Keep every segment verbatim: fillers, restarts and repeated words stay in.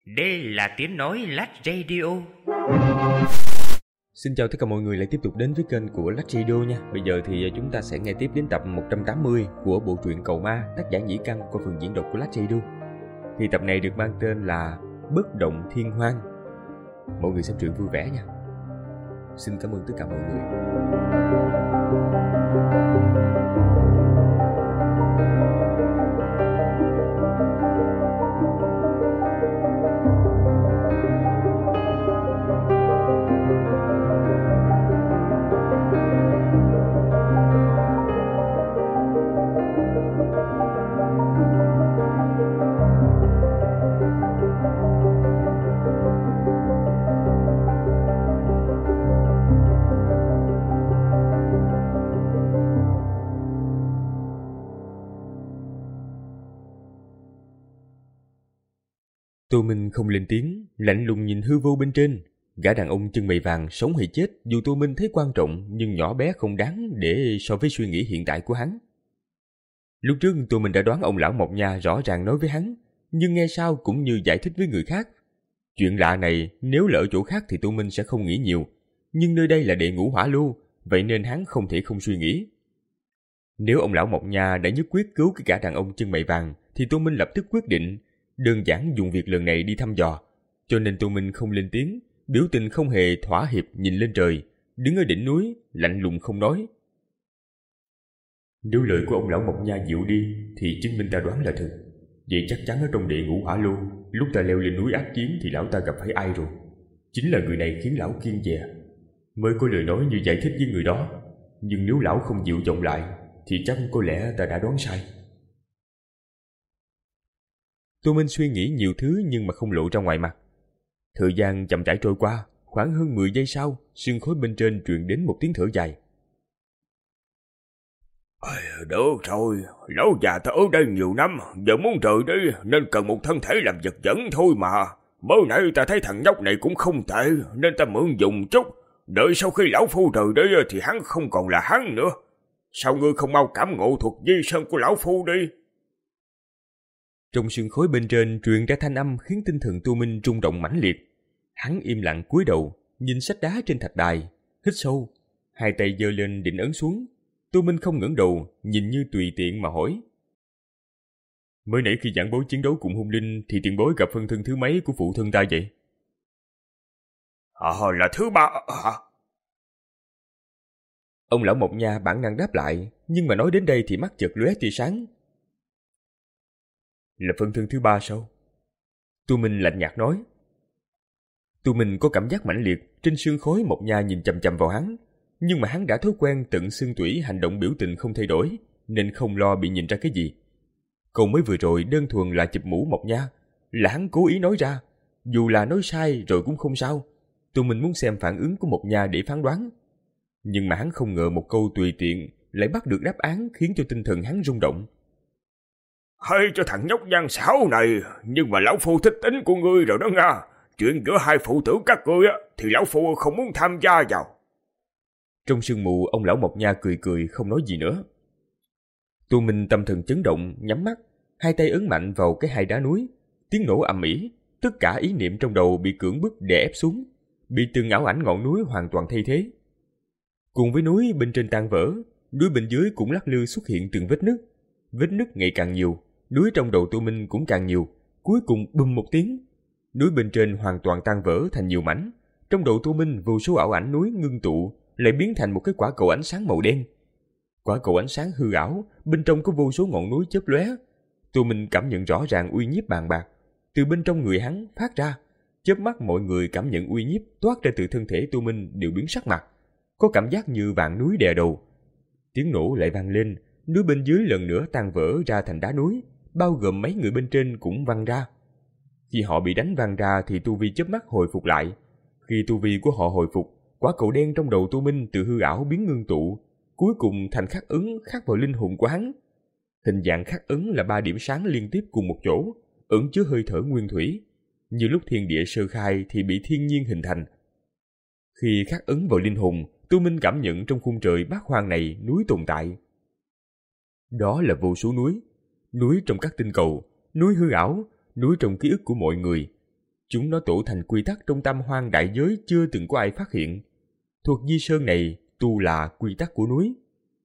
Đây là tiếng nói Lách Radio. Xin chào tất cả mọi người lại tiếp tục đến với kênh của Lách Radio nha. Bây giờ thì chúng ta sẽ nghe tiếp đến tập một trăm tám mươi của bộ truyện Cầu Ma, tác giả Nhĩ Căn qua phần diễn đọc của Lách Radio. Thì tập này được mang tên là Bất Động Thiên Hoang. Mọi người xem truyện vui vẻ nha. Xin cảm ơn tất cả mọi người. Tô Minh không lên tiếng, lạnh lùng nhìn hư vô bên trên. Gã đàn ông chân mày vàng sống hay chết, dù Tô Minh thấy quan trọng nhưng nhỏ bé không đáng để so với suy nghĩ hiện tại của hắn. Lúc trước Tô Minh đã đoán ông lão Mộc Nha rõ ràng nói với hắn, nhưng nghe sau cũng như giải thích với người khác. Chuyện lạ này nếu lỡ chỗ khác thì Tô Minh sẽ không nghĩ nhiều, nhưng nơi đây là địa ngũ hỏa lô, vậy nên hắn không thể không suy nghĩ. Nếu ông lão Mộc Nha đã nhất quyết cứu cái gã đàn ông chân mày vàng thì Tô Minh lập tức quyết định đơn giản dùng việc lần này đi thăm dò, cho nên Tô Minh không lên tiếng, biểu tình không hề thỏa hiệp nhìn lên trời, đứng ở đỉnh núi, lạnh lùng không nói. Nếu lời của ông lão Mộc Nha dịu đi thì chứng minh ta đoán là thật. Vậy chắc chắn ở trong địa ngũ hỏa lô, lúc ta leo lên núi ác chiến thì lão ta gặp phải ai rồi? Chính là người này khiến lão kiêng dè, mới có lời nói như giải thích với người đó. Nhưng nếu lão không dịu giọng lại thì chắc có lẽ ta đã đoán sai. Tô Minh suy nghĩ nhiều thứ nhưng mà không lộ ra ngoài mặt. Thời gian chậm rãi trôi qua, khoảng hơn mười giây sau, xương khói bên trên truyền đến một tiếng thở dài. Được rồi, lão già ta ở đây nhiều năm, giờ muốn rời đi nên cần một thân thể làm vật dẫn thôi mà. Mới nãy ta thấy thằng nhóc này cũng không tệ nên ta mượn dùng chút. Đợi sau khi lão phu rời đi thì hắn không còn là hắn nữa. Sao ngươi không mau cảm ngộ thuật di sơn của lão phu đi? Trong sương khói bên trên truyền ra thanh âm khiến tinh thần Tô Minh rung động mãnh liệt. Hắn im lặng cúi đầu, nhìn sách đá trên thạch đài, hít sâu, hai tay giơ lên định ấn xuống. Tô Minh không ngẩng đầu, nhìn như tùy tiện mà hỏi. Mới nãy khi giảng bối chiến đấu cùng hung linh thì tiền bối gặp phân thân thứ mấy của phụ thân ta vậy? À, là thứ ba hả? Ông lão Mộc Nha bản năng đáp lại, nhưng mà nói đến đây thì mắt chợt lóe tia sáng. Là phân thân thứ ba sao? Tô Minh lạnh nhạt nói. Tô Minh có cảm giác mãnh liệt, trên sương khói Mộc Nha nhìn chằm chằm vào hắn, nhưng mà hắn đã thói quen tận xương tủy hành động biểu tình không thay đổi, nên không lo bị nhìn ra cái gì. Câu mới vừa rồi đơn thuần là chụp mũ Mộc Nha, là hắn cố ý nói ra, dù là nói sai rồi cũng không sao. Tô Minh muốn xem phản ứng của Mộc Nha để phán đoán, nhưng mà hắn không ngờ một câu tùy tiện lại bắt được đáp án khiến cho tinh thần hắn rung động. Hay cho thằng nhóc gian xảo này, nhưng mà lão phu thích tính của ngươi rồi đó nha. Chuyện giữa hai phụ tử các ngươi á thì lão phu không muốn tham gia vào. Trong sương mù, ông lão Mộc Nha cười cười không nói gì nữa. Tô Minh tâm thần chấn động, nhắm mắt, hai tay ấn mạnh vào cái hai đá núi, tiếng nổ ầm ĩ, tất cả ý niệm trong đầu bị cưỡng bức đè ép xuống, bị từng ảo ảnh ngọn núi hoàn toàn thay thế. Cùng với núi bên trên tan vỡ, núi bên dưới cũng lắc lư xuất hiện từng vết nứt, vết nứt ngày càng nhiều. Núi trong đầu Tô Minh cũng càng nhiều, cuối cùng bùm một tiếng, núi bên trên hoàn toàn tan vỡ thành nhiều mảnh. Trong đầu Tô Minh vô số ảo ảnh núi ngưng tụ, lại biến thành một cái quả cầu ánh sáng màu đen. Quả cầu ánh sáng hư ảo, bên trong có vô số ngọn núi chớp lóe. Tô Minh cảm nhận rõ ràng uy nhiếp bàn bạc từ bên trong người hắn phát ra. Chớp mắt mọi người cảm nhận uy nhiếp toát ra từ thân thể Tô Minh đều biến sắc mặt, có cảm giác như vạn núi đè đầu. Tiếng nổ lại vang lên, núi bên dưới lần nữa tan vỡ ra thành đá núi, bao gồm mấy người bên trên cũng văng ra. Khi họ bị đánh văng ra thì tu vi chớp mắt hồi phục lại. Khi tu vi của họ hồi phục, quả cầu đen trong đầu Tô Minh từ hư ảo biến ngưng tụ, cuối cùng thành khắc ấn khắc vào linh hồn của hắn. Hình dạng khắc ấn là ba điểm sáng liên tiếp cùng một chỗ, ẩn chứa hơi thở nguyên thủy, như lúc thiên địa sơ khai thì bị thiên nhiên hình thành. Khi khắc ấn vào linh hồn, Tô Minh cảm nhận trong khung trời bát hoang này núi tồn tại. Đó là vô số núi, núi trong các tinh cầu, núi hư ảo, núi trong ký ức của mọi người. Chúng nó tổ thành quy tắc trong tam hoang đại giới chưa từng có ai phát hiện. Thuật di sơn này tu là quy tắc của núi.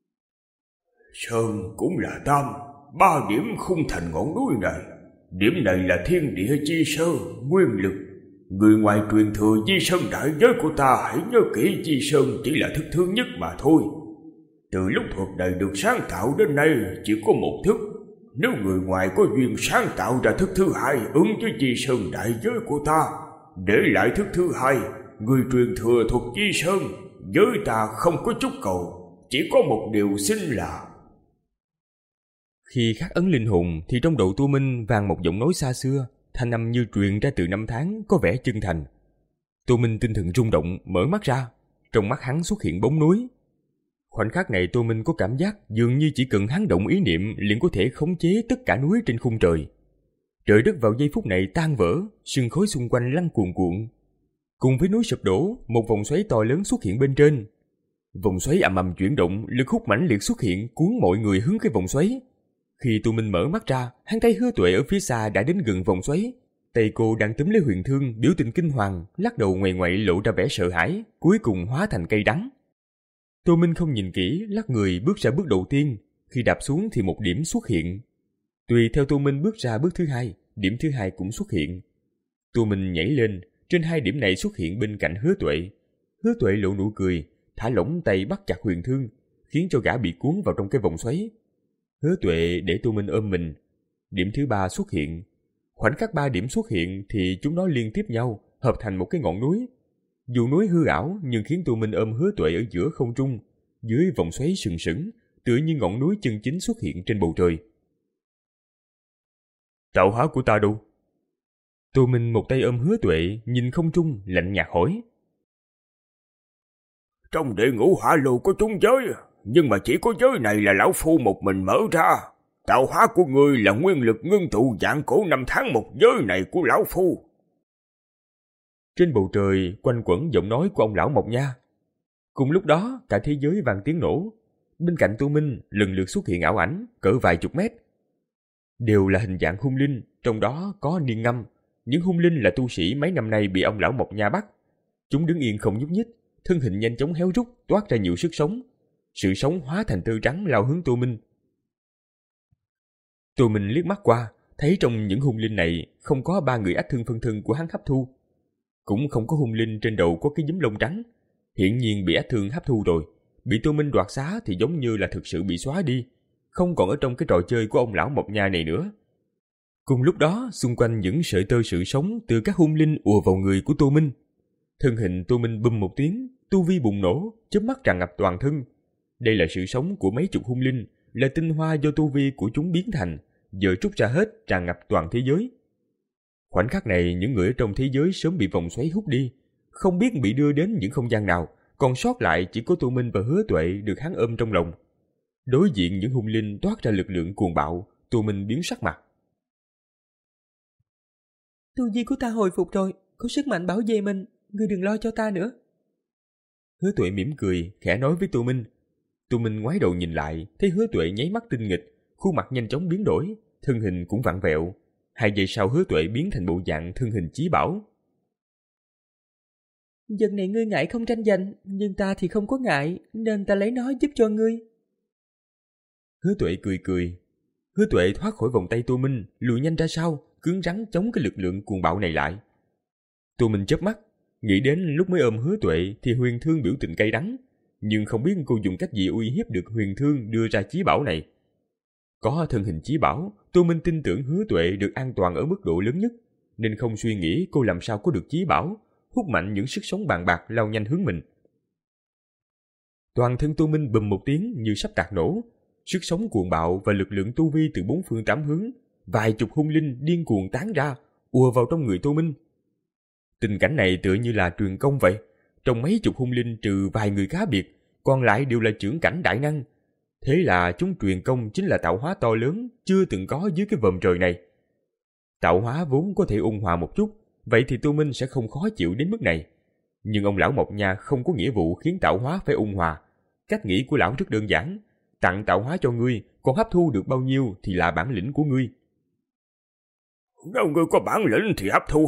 Sơn cũng là tam, ba điểm khung thành ngọn núi này. Điểm này là thiên địa chi sơ, nguyên lực. Người ngoài truyền thừa di sơn đại giới của ta hãy nhớ kỹ, di sơn chỉ là thức thứ nhất mà thôi. Từ lúc thuật này được sáng tạo đến nay chỉ có một thức. Nếu người ngoài có duyên sáng tạo ra thức thứ hai ứng với di sơn đại giới của ta, để lại thức thứ hai, người truyền thừa thuật di sơn, giới ta không có chút cầu, chỉ có một điều xin là... Khi khắc ấn linh hồn thì trong đầu Tô Minh vang một giọng nói xa xưa, thanh âm như truyền ra từ năm tháng, có vẻ chân thành. Tô Minh tinh thần rung động, mở mắt ra, trong mắt hắn xuất hiện bóng núi. Khoảnh khắc này Tô Minh có cảm giác dường như chỉ cần hắn động ý niệm liền có thể khống chế tất cả núi trên khung trời. Trời đất vào giây phút này tan vỡ, sương khói xung quanh lăn cuồn cuộn. Cùng với núi sụp đổ, một vòng xoáy to lớn xuất hiện bên trên. Vòng xoáy ầm ầm chuyển động, lực hút mãnh liệt xuất hiện cuốn mọi người hướng cái vòng xoáy. Khi Tô Minh mở mắt ra, hắn thấy Hứa Tuệ ở phía xa đã đến gần vòng xoáy. Tay cô đang túm lấy huyền thương, biểu tình kinh hoàng, lắc đầu ngoại ngoại lộ ra vẻ sợ hãi, cuối cùng hóa thành cây đắng. Tô Minh không nhìn kỹ, lắc người bước ra bước đầu tiên, khi đạp xuống thì một điểm xuất hiện. Tùy theo Tô Minh bước ra bước thứ hai, điểm thứ hai cũng xuất hiện. Tô Minh nhảy lên, trên hai điểm này xuất hiện bên cạnh Hứa Tuệ. Hứa Tuệ lộ nụ cười, thả lỏng tay bắt chặt huyền thương, khiến cho gã bị cuốn vào trong cái vòng xoáy. Hứa Tuệ để Tô Minh ôm mình. Điểm thứ ba xuất hiện. Khoảnh khắc ba điểm xuất hiện thì chúng nó liên tiếp nhau, hợp thành một cái ngọn núi. Dù núi hư ảo nhưng khiến Tô Minh ôm Hứa Tuệ ở giữa không trung, dưới vòng xoáy sừng sững, tựa như ngọn núi chân chính xuất hiện trên bầu trời. Tạo hóa của ta đâu? Tô Minh một tay ôm Hứa Tuệ, nhìn không trung, lạnh nhạt hỏi. Trong địa ngũ hỏa lô có chúng giới, nhưng mà chỉ có giới này là lão phu một mình mở ra. Tạo hóa của ngươi là nguyên lực ngưng tụ vạn cổ năm tháng một giới này của lão phu. Trên bầu trời quanh quẩn giọng nói của ông lão Mộc Nha. Cùng lúc đó cả thế giới vang tiếng nổ. Bên cạnh Tô Minh lần lượt xuất hiện ảo ảnh cỡ vài chục mét. Đều là hình dạng hung linh, trong đó có Niên Ngâm. Những hung linh là tu sĩ mấy năm nay bị ông lão Mộc Nha bắt. Chúng đứng yên không nhúc nhích, thân hình nhanh chóng héo rút, toát ra nhiều sức sống. Sự sống hóa thành tơ trắng lao hướng Tô Minh. Tô Minh liếc mắt qua, thấy trong những hung linh này không có ba người ách thương phân thân của hắn hấp thu. Cũng không có hung linh trên đầu có cái giấm lông trắng. Hiển nhiên bị ách thương hấp thu rồi. Bị Tô Minh đoạt xá thì giống như là thực sự bị xóa đi, không còn ở trong cái trò chơi của ông lão Mộc Nha này nữa. Cùng lúc đó, xung quanh những sợi tơ sự sống từ các hung linh ùa vào người của Tô Minh. Thân hình Tô Minh bùm một tiếng, tu vi bùng nổ, chớp mắt tràn ngập toàn thân. Đây là sự sống của mấy chục hung linh, là tinh hoa do tu vi của chúng biến thành, giờ trút ra hết tràn ngập toàn thế giới. Khoảnh khắc này, những người ở trong thế giới sớm bị vòng xoáy hút đi, không biết bị đưa đến những không gian nào, còn sót lại chỉ có Tô Minh và Hứa Tuệ được hắn ôm trong lòng. Đối diện những hung linh toát ra lực lượng cuồng bạo, Tô Minh biến sắc mặt. Tu vi của ta hồi phục rồi, có sức mạnh bảo vệ mình, ngươi đừng lo cho ta nữa. Hứa Tuệ mỉm cười, khẽ nói với Tô Minh. Tô Minh ngoái đầu nhìn lại, thấy Hứa Tuệ nháy mắt tinh nghịch, khuôn mặt nhanh chóng biến đổi, thân hình cũng vặn vẹo. Hai giây sau Hứa Tuệ biến thành bộ dạng thân hình chí bảo. Lần này ngươi ngại không tranh giành, nhưng ta thì không có ngại, nên ta lấy nó giúp cho ngươi. Hứa Tuệ cười cười. Hứa Tuệ thoát khỏi vòng tay Tô Minh, lùi nhanh ra sau, cứng rắn chống cái lực lượng cuồng bạo này lại. Tô Minh chớp mắt, nghĩ đến lúc mới ôm Hứa Tuệ thì huyền thương biểu tình cay đắng, nhưng không biết cô dùng cách gì uy hiếp được huyền thương đưa ra chí bảo này. Có thân hình chí bảo, Tô Minh tin tưởng Hứa Tuệ được an toàn ở mức độ lớn nhất, nên không suy nghĩ cô làm sao có được chí bảo, hút mạnh những sức sống bàn bạc lao nhanh hướng mình. Toàn thân Tô Minh bùm một tiếng như sắp tạc nổ, sức sống cuồng bạo và lực lượng tu vi từ bốn phương tám hướng, vài chục hung linh điên cuồng tán ra, ùa vào trong người Tô Minh. Tình cảnh này tựa như là truyền công vậy, trong mấy chục hung linh trừ vài người cá biệt, còn lại đều là chưởng cảnh đại năng. Thế là chúng truyền công chính là tạo hóa to lớn chưa từng có dưới cái vòm trời này. Tạo hóa vốn có thể ôn hòa một chút, vậy thì Tô Minh sẽ không khó chịu đến mức này. Nhưng ông lão Mộc Nha không có nghĩa vụ khiến tạo hóa phải ôn hòa. Cách nghĩ của lão rất đơn giản, tặng tạo hóa cho ngươi, còn hấp thu được bao nhiêu thì là bản lĩnh của ngươi. Nếu ngươi có bản lĩnh thì hấp thu hết,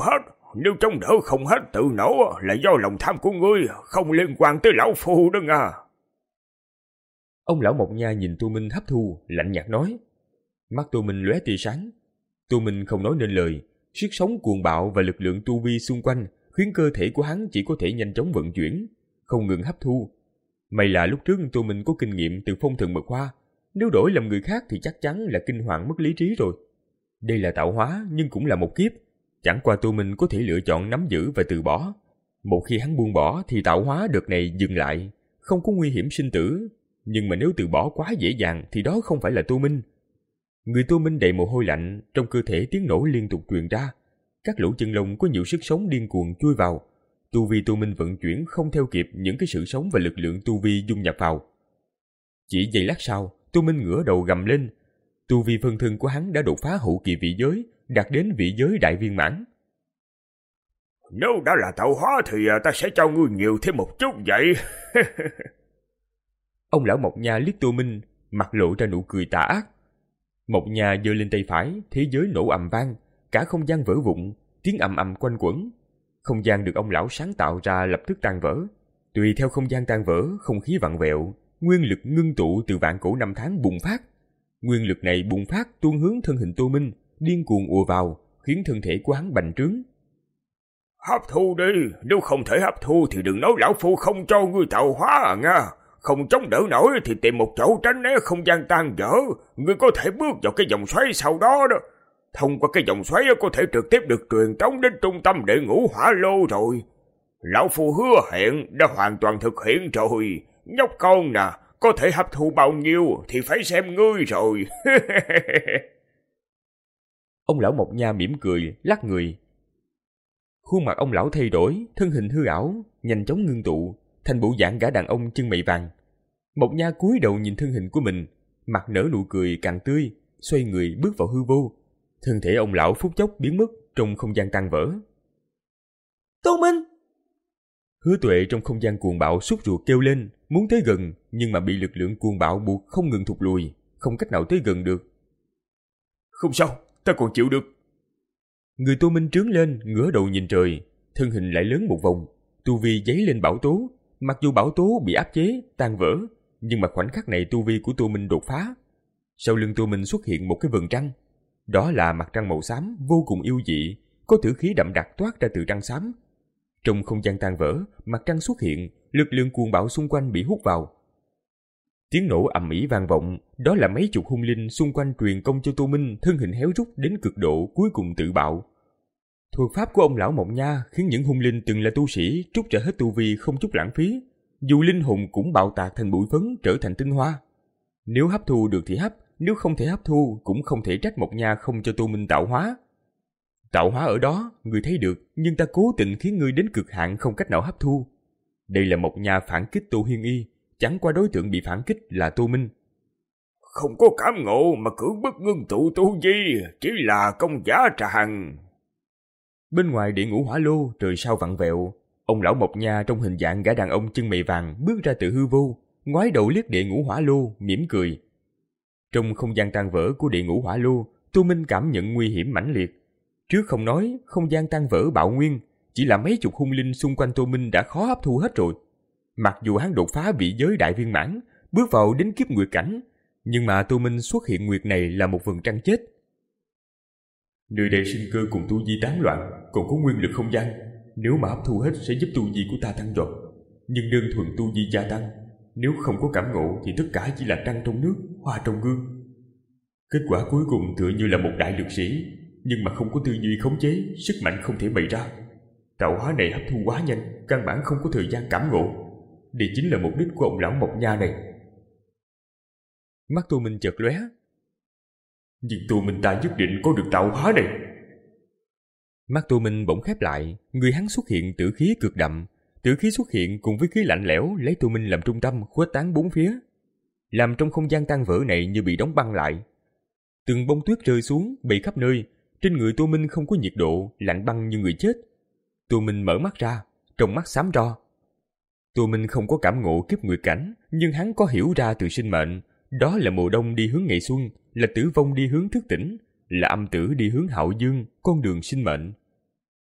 Nếu chống đỡ không hết tự nổ là do lòng tham của ngươi, không liên quan tới lão phu đó nha. Ông lão Mộc Nha nhìn Tô Minh hấp thu, lạnh nhạt nói. Mắt Tô Minh lóe tia sáng. Tô Minh không nói nên lời. Sức sống cuồng bạo và lực lượng tu vi xung quanh khiến cơ thể của hắn chỉ có thể nhanh chóng vận chuyển, không ngừng hấp thu. May là lúc trước Tô Minh có kinh nghiệm từ phong thần mật hoa, nếu đổi làm người khác thì chắc chắn là kinh hoàng mất lý trí rồi. Đây là tạo hóa nhưng cũng là một kiếp, chẳng qua Tô Minh có thể lựa chọn nắm giữ và từ bỏ. Một khi hắn buông bỏ thì tạo hóa đợt này dừng lại, không có nguy hiểm sinh tử. Nhưng mà nếu từ bỏ quá dễ dàng thì đó không phải là Tô Minh. Người Tô Minh đầy mồ hôi lạnh, trong cơ thể tiếng nổ liên tục truyền ra. Các lỗ chân lông có nhiều sức sống điên cuồng chui vào. Tu vi Tô Minh vận chuyển không theo kịp những cái sự sống và lực lượng tu vi dung nhập vào. Chỉ giây lát sau, Tô Minh ngửa đầu gầm lên. Tu vi phân thân của hắn đã đột phá hậu kỳ vị giới, đạt đến vị giới đại viên mãn. Nếu đã là tạo hóa thì ta sẽ cho ngươi nhiều thêm một chút vậy. Ông lão Mộc Nha liếc Tô Minh, mặt lộ ra nụ cười tà ác. Mộc Nha giơ lên tay phải, thế giới nổ ầm vang, cả không gian vỡ vụn, tiếng ầm ầm quanh quẩn. Không gian được ông lão sáng tạo ra lập tức tan vỡ. Tùy theo không gian tan vỡ, không khí vặn vẹo, nguyên lực ngưng tụ từ vạn cổ năm tháng bùng phát. Nguyên lực này bùng phát tuôn hướng thân hình Tô Minh, điên cuồng ùa vào, khiến thân thể của hắn bành trướng. Hấp thu đi, nếu không thể hấp thu thì đừng nói lão phu không cho ngươi tạo hóa à nha. Không chống đỡ nổi thì tìm một chỗ tránh né không gian tan vỡ. Ngươi có thể bước vào cái vòng xoáy sau đó đó. Thông qua cái vòng xoáy có thể trực tiếp được truyền tống đến trung tâm để ngũ hỏa lô rồi. Lão phu hứa hẹn đã hoàn toàn thực hiện rồi. Nhóc con nè, có thể hấp thu bao nhiêu thì phải xem ngươi rồi. Ông lão Mộc Nha mỉm cười, lắc người. Khuôn mặt ông lão thay đổi, thân hình hư ảo, nhanh chóng ngưng tụ, thành bộ dạng gã đàn ông chân mày vàng. Mộc Nha cúi đầu nhìn thân hình của mình, mặt nở nụ cười càng tươi, xoay người bước vào hư vô. Thân thể ông lão phút chốc biến mất trong không gian tan vỡ. Tô Minh! Hứa Tuệ trong không gian cuồng bạo sốt ruột kêu lên, muốn tới gần, nhưng mà bị lực lượng cuồng bạo buộc không ngừng thụt lùi, không cách nào tới gần được. Không sao, ta còn chịu được. Người Tô Minh trướng lên, ngửa đầu nhìn trời, thân hình lại lớn một vòng, tu vi giấy lên bão tố. Mặc dù bão tố bị áp chế, tan vỡ, nhưng mà khoảnh khắc này tu vi của Tô Minh đột phá. Sau lưng Tô Minh xuất hiện một cái vầng trăng. Đó là mặt trăng màu xám vô cùng yêu dị, có tử khí đậm đặc toát ra từ trăng xám. Trong không gian tan vỡ, mặt trăng xuất hiện, lực lượng cuồng bạo xung quanh bị hút vào. Tiếng nổ ầm ĩ vang vọng, đó là mấy chục hung linh xung quanh truyền công cho Tô Minh, thân hình héo rút đến cực độ, cuối cùng tự bạo. Thuật pháp của ông lão Mộc Nha khiến những hung linh từng là tu sĩ trút ra hết tu vi không chút lãng phí, dù linh hồn cũng bạo tạc thành bụi phấn trở thành tinh hoa. Nếu hấp thu được thì hấp, nếu không thể hấp thu cũng không thể trách Mộc Nha không cho Tô Minh tạo hóa. Tạo hóa ở đó, người thấy được, nhưng ta cố tình khiến ngươi đến cực hạn không cách nào hấp thu. Đây là Mộc Nha phản kích Tô Hiên Y, chẳng qua đối tượng bị phản kích là Tô Minh. Không có cảm ngộ mà cưỡng bức ngưng tụ tu vi, chỉ là công giá tràng. Bên ngoài địa ngũ hỏa lô, trời sao vặn vẹo. Ông lão Mộc Nha trong hình dạng gã đàn ông chân mày vàng bước ra từ hư vô, ngoái đầu liếc địa ngũ hỏa lô, mỉm cười. Trong không gian tan vỡ của địa ngũ hỏa lô, Tô Minh cảm nhận nguy hiểm mãnh liệt. Trước không nói, không gian tan vỡ bạo nguyên, chỉ là mấy chục hung linh xung quanh Tô Minh đã khó hấp thu hết rồi. Mặc dù hắn đột phá vị giới đại viên mãn, bước vào đến kiếp nguyệt cảnh, nhưng mà Tô Minh xuất hiện nguyệt này là một vầng trăng chết. Nơi đây sinh cơ cùng tu vi tán loạn, còn có nguyên lực không gian. Nếu mà hấp thu hết sẽ giúp tu vi của ta tăng vọt. Nhưng đơn thuần tu vi gia tăng, nếu không có cảm ngộ thì tất cả chỉ là trăng trong nước, hoa trong gương. Kết quả cuối cùng tựa như là một đại lực sĩ, nhưng mà không có tư duy khống chế, sức mạnh không thể bày ra. Tạo hóa này hấp thu quá nhanh, căn bản không có thời gian cảm ngộ. Đây chính là mục đích của ông lão Mộc Nha này. Mắt Tô Minh chợt lóe. Nhưng Tô Minh ta nhất định có được tạo hóa này. Mắt Tô Minh bỗng khép lại, người hắn xuất hiện tử khí cực đậm. Tử khí xuất hiện cùng với khí lạnh lẽo lấy Tô Minh làm trung tâm khuếch tán bốn phía, làm trong không gian tan vỡ này như bị đóng băng lại. Từng bông tuyết rơi xuống, bay khắp nơi. Trên người Tô Minh không có nhiệt độ, lạnh băng như người chết. Tô Minh mở mắt ra, trong mắt xám ro. Tô Minh không có cảm ngộ kiếp nguyệt cảnh, nhưng hắn có hiểu ra từ sinh mệnh. Đó là mùa đông đi hướng ngày xuân, là tử vong đi hướng thức tỉnh, là âm tử đi hướng hạo dương, con đường sinh mệnh.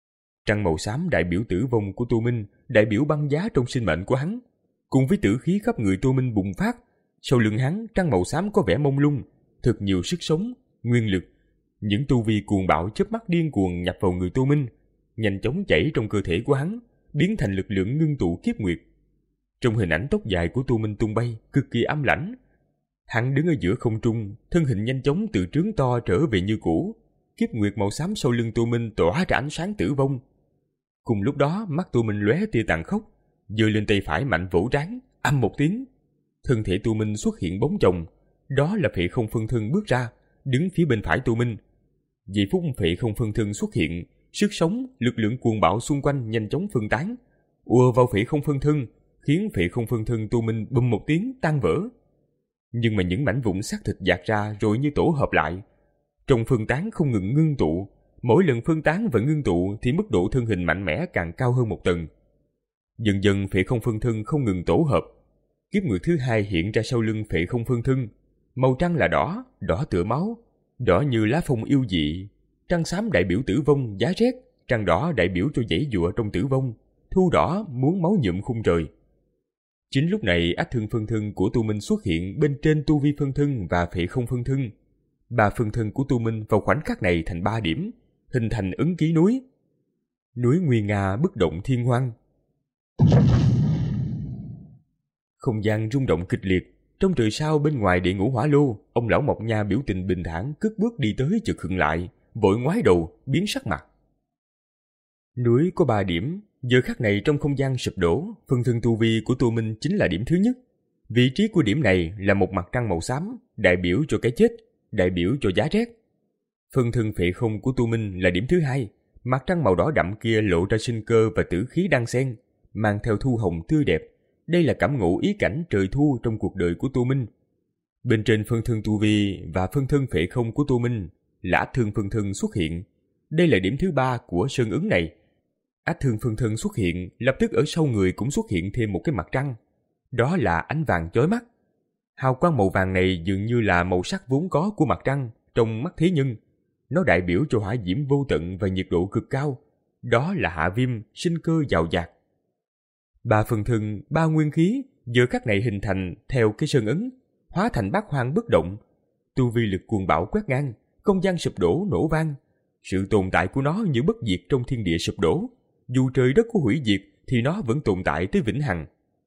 Trăng màu xám đại biểu tử vong của Tô Minh, đại biểu băng giá trong sinh mệnh của hắn. Cùng với tử khí khắp người Tô Minh bùng phát, sau lưng hắn trăng màu xám có vẻ mông lung, thật nhiều sức sống, nguyên lực. Những tu vi cuồng bạo chớp mắt điên cuồng nhập vào người Tô Minh, nhanh chóng chảy trong cơ thể của hắn, biến thành lực lượng ngưng tụ kiếp nguyệt. Trong hình ảnh tóc dài của Tô Minh tung bay, cực kỳ ám lãnh. Hắn đứng ở giữa không trung, thân hình nhanh chóng từ trướng to trở về như cũ. Kiếp nguyệt màu xám sau lưng Tô Minh tỏa ra ánh sáng tử vong. Cùng lúc đó, mắt Tô Minh lóe tia tàn khốc, giơ lên tay phải mạnh vỗ trán, âm một tiếng, thân thể Tô Minh xuất hiện bóng chồng. Đó là Phệ Không Phân Thân bước ra, đứng phía bên phải Tô Minh. Giây phút Phệ Không Phân Thân xuất hiện, sức sống, lực lượng cuồng bạo xung quanh nhanh chóng phân tán, ùa vào Phệ Không Phân Thân, khiến Phệ Không Phân Thân Tô Minh bùm một tiếng tan vỡ. Nhưng mà những mảnh vụn xác thịt dạt ra rồi như tổ hợp lại, trong phân tán không ngừng ngưng tụ. Mỗi lần phân tán và ngưng tụ thì mức độ thân hình mạnh mẽ càng cao hơn một tầng. Dần dần Phệ Không Phân Thân không ngừng tổ hợp. Kiếp nguyệt thứ hai hiện ra sau lưng Phệ Không Phân Thân. Màu trăng là đỏ, đỏ tựa máu, đỏ như lá phong yêu dị. Trăng xám đại biểu tử vong, giá rét. Trăng đỏ đại biểu cho giãy giụa trong tử vong, thu đỏ muốn máu nhuộm khung trời. Chính lúc này Ách Thương Phân Thân của Tô Minh xuất hiện bên trên Tu Vi Phân Thân và Phệ Không Phân Thân. Ba phân thân của Tô Minh vào khoảnh khắc này thành ba điểm, hình thành ấn ký núi. Núi nguy nga bất động thiên hoang. Không gian rung động kịch liệt. Trong trời sao bên ngoài địa ngũ hỏa lô, ông lão Mộc Nha biểu tình bình thản cất bước đi tới chợt khựng lại, vội ngoái đầu biến sắc mặt. Núi có ba điểm, giờ khắc này trong không gian sụp đổ, phân thân tu vi của Tô Minh chính là điểm thứ nhất. Vị trí của điểm này là một mặt trăng màu xám, đại biểu cho cái chết, đại biểu cho giá rét. Phân thân Phệ Không của Tô Minh là điểm thứ hai, mặt trăng màu đỏ đậm kia lộ ra sinh cơ và tử khí đan xen, mang theo thu hồng tươi đẹp. Đây là cảm ngộ ý cảnh trời thu trong cuộc đời của Tô Minh. Bên trên phân thân tu vi và phân thân Phệ Không của Tô Minh là Ách Thương Phân Thân xuất hiện. Đây là điểm thứ ba của sơn ứng này. Ách Thương Phân Thân xuất hiện, lập tức ở sau người cũng xuất hiện thêm một cái mặt trăng. Đó là ánh vàng chói mắt. Hào quang màu vàng này dường như là màu sắc vốn có của mặt trăng trong mắt thế nhân. Nó đại biểu cho hỏa diễm vô tận và nhiệt độ cực cao. Đó là hạ viêm, sinh cơ giàu dạt. Ba phân thân, ba nguyên khí giờ khắc này hình thành theo cái sơn ấn, hóa thành bát hoang bất động. Tu vi lực cuồng bạo quét ngang, không gian sụp đổ nổ vang. Sự tồn tại của nó như bất diệt trong thiên địa sụp đổ. Dù trời đất có hủy diệt thì nó vẫn tồn tại tới vĩnh hằng.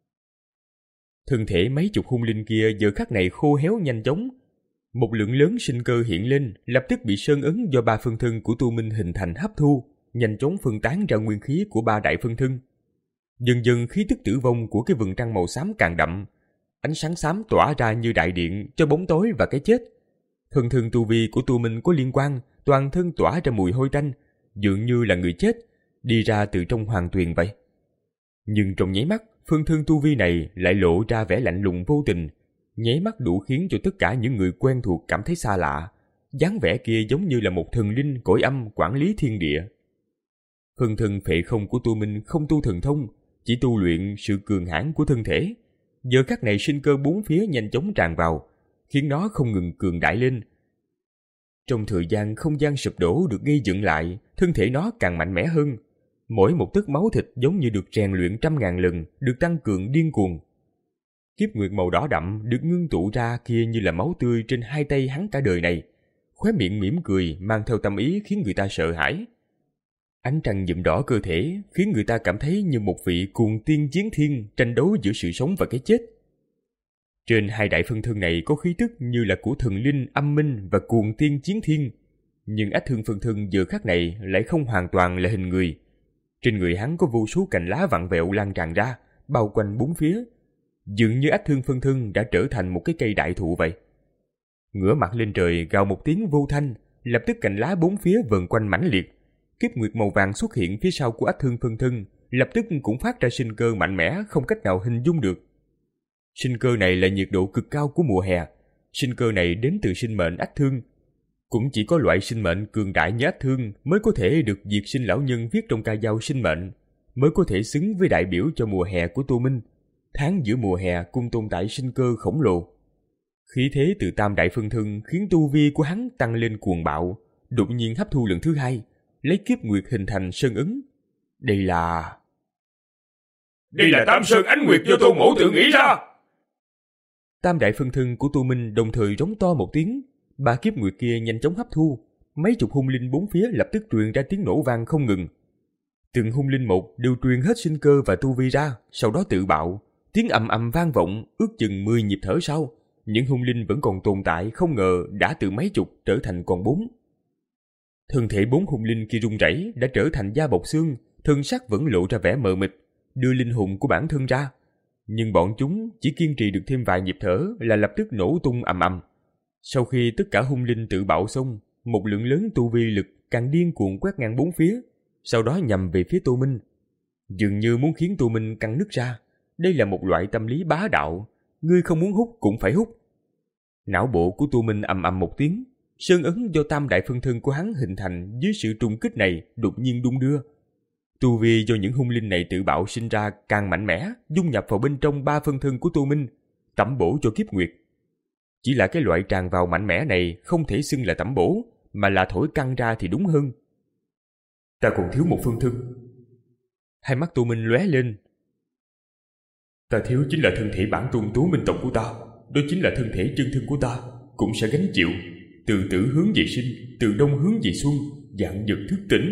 Thân thể mấy chục hung linh kia giờ khắc này khô héo nhanh chóng. Một lượng lớn sinh cơ hiện lên, lập tức bị sơn ấn do ba phân thân của Tô Minh hình thành hấp thu, nhanh chóng phân tán ra nguyên khí của ba đại phân thân. Dần dần khí tức tử vong của cái vầng trăng màu xám càng đậm, ánh sáng xám tỏa ra như đại điện cho bóng tối và cái chết. Thân thân tu vi của Tô Minh có liên quan, toàn thân tỏa ra mùi hôi tanh, dường như là người chết đi ra từ trong hoàng tuyền vậy. Nhưng trong nháy mắt, phân thân tu vi này lại lộ ra vẻ lạnh lùng vô tình, nháy mắt đủ khiến cho tất cả những người quen thuộc cảm thấy xa lạ. Dáng vẻ kia giống như là một thần linh cõi âm quản lý thiên địa. Phân thân Phệ Không của Tô Minh không tu thần thông, chỉ tu luyện sự cường hãn của thân thể. Giờ khắc này sinh cơ bốn phía nhanh chóng tràn vào, khiến nó không ngừng cường đại lên. Trong thời gian không gian sụp đổ được gây dựng lại, thân thể nó càng mạnh mẽ hơn. Mỗi một tấc máu thịt giống như được rèn luyện trăm ngàn lần, được tăng cường điên cuồng. Kiếp nguyệt màu đỏ đậm được ngưng tụ ra kia như là máu tươi trên hai tay hắn cả đời này. Khóe miệng mỉm cười mang theo tâm ý khiến người ta sợ hãi. Ánh trăng nhuộm đỏ cơ thể khiến người ta cảm thấy như một vị cuồng tiên chiến thiên tranh đấu giữa sự sống và cái chết. Trên hai đại phân thân này có khí tức như là của thần linh âm minh và cuồng tiên chiến thiên, nhưng Ách Thương Phân Thân giờ khắc này lại không hoàn toàn là hình người. Trên người hắn có vô số cành lá vặn vẹo lan tràn ra, bao quanh bốn phía, dường như Ách Thương Phân Thân đã trở thành một cái cây đại thụ vậy. Ngửa mặt lên trời gào một tiếng vô thanh, lập tức cành lá bốn phía vần quanh mãnh liệt. Kiếp nguyệt màu vàng xuất hiện phía sau của Ách Thương Phân Thân, lập tức cũng phát ra sinh cơ mạnh mẽ không cách nào hình dung được. Sinh cơ này là nhiệt độ cực cao của mùa hè. Sinh cơ này đến từ sinh mệnh Ách Thương. Cũng chỉ có loại sinh mệnh cường đại như Ách Thương mới có thể được diệt sinh lão nhân viết trong ca dao sinh mệnh, mới có thể xứng với đại biểu cho mùa hè của Tô Minh. Tháng giữa mùa hè cùng tồn tại sinh cơ khổng lồ. Khí thế từ tam đại phân thân khiến tu vi của hắn tăng lên cuồng bạo, đột nhiên hấp thu lần thứ hai, lấy kiếp nguyệt hình thành sơn ứng, Đây là... Đây là Tam Sơn Ánh Nguyệt do Tô Mỗ tự nghĩ ra. Tam đại phân thân của Tô Minh đồng thời rống to một tiếng. Ba kiếp nguyệt kia nhanh chóng hấp thu. Mấy chục hung linh bốn phía lập tức truyền ra tiếng nổ vang không ngừng. Từng hung linh một đều truyền hết sinh cơ và tu vi ra, sau đó tự bạo. Tiếng ầm ầm vang vọng, ước chừng mười nhịp thở sau. Những hung linh vẫn còn tồn tại, không ngờ đã từ mấy chục trở thành còn bốn. Thân thể bốn hung linh kia rung rẩy đã trở thành da bọc xương, thân sắc vẫn lộ ra vẻ mờ mịt, đưa linh hồn của bản thân ra. Nhưng bọn chúng chỉ kiên trì được thêm vài nhịp thở là lập tức nổ tung ầm ầm. Sau khi tất cả hung linh tự bạo xong, một lượng lớn tu vi lực càng điên cuồng quét ngang bốn phía, sau đó nhằm về phía Tô Minh. Dường như muốn khiến Tô Minh căng nứt ra. Đây là một loại tâm lý bá đạo, ngươi không muốn hút cũng phải hút. Não bộ của Tô Minh ầm ầm một tiếng, sơn ấn do tam đại phân thân của hắn hình thành dưới sự trùng kích này đột nhiên đung đưa. Tu vi do những hung linh này tự bạo sinh ra càng mạnh mẽ, dung nhập vào bên trong ba phân thân của Tô Minh, tẩm bổ cho kiếp nguyệt. Chỉ là cái loại tràn vào mạnh mẽ này không thể xưng là tẩm bổ, mà là thổi căng ra thì đúng hơn. Ta còn thiếu một phân thân. Hai mắt Tô Minh lóe lên. Ta thiếu chính là thân thể bản tôn Tố Minh tộc của ta, đó chính là thân thể chân thân của ta, cũng sẽ gánh chịu. Từ tử hướng về sinh, từ đông hướng về xuân, dạng vật thức tỉnh.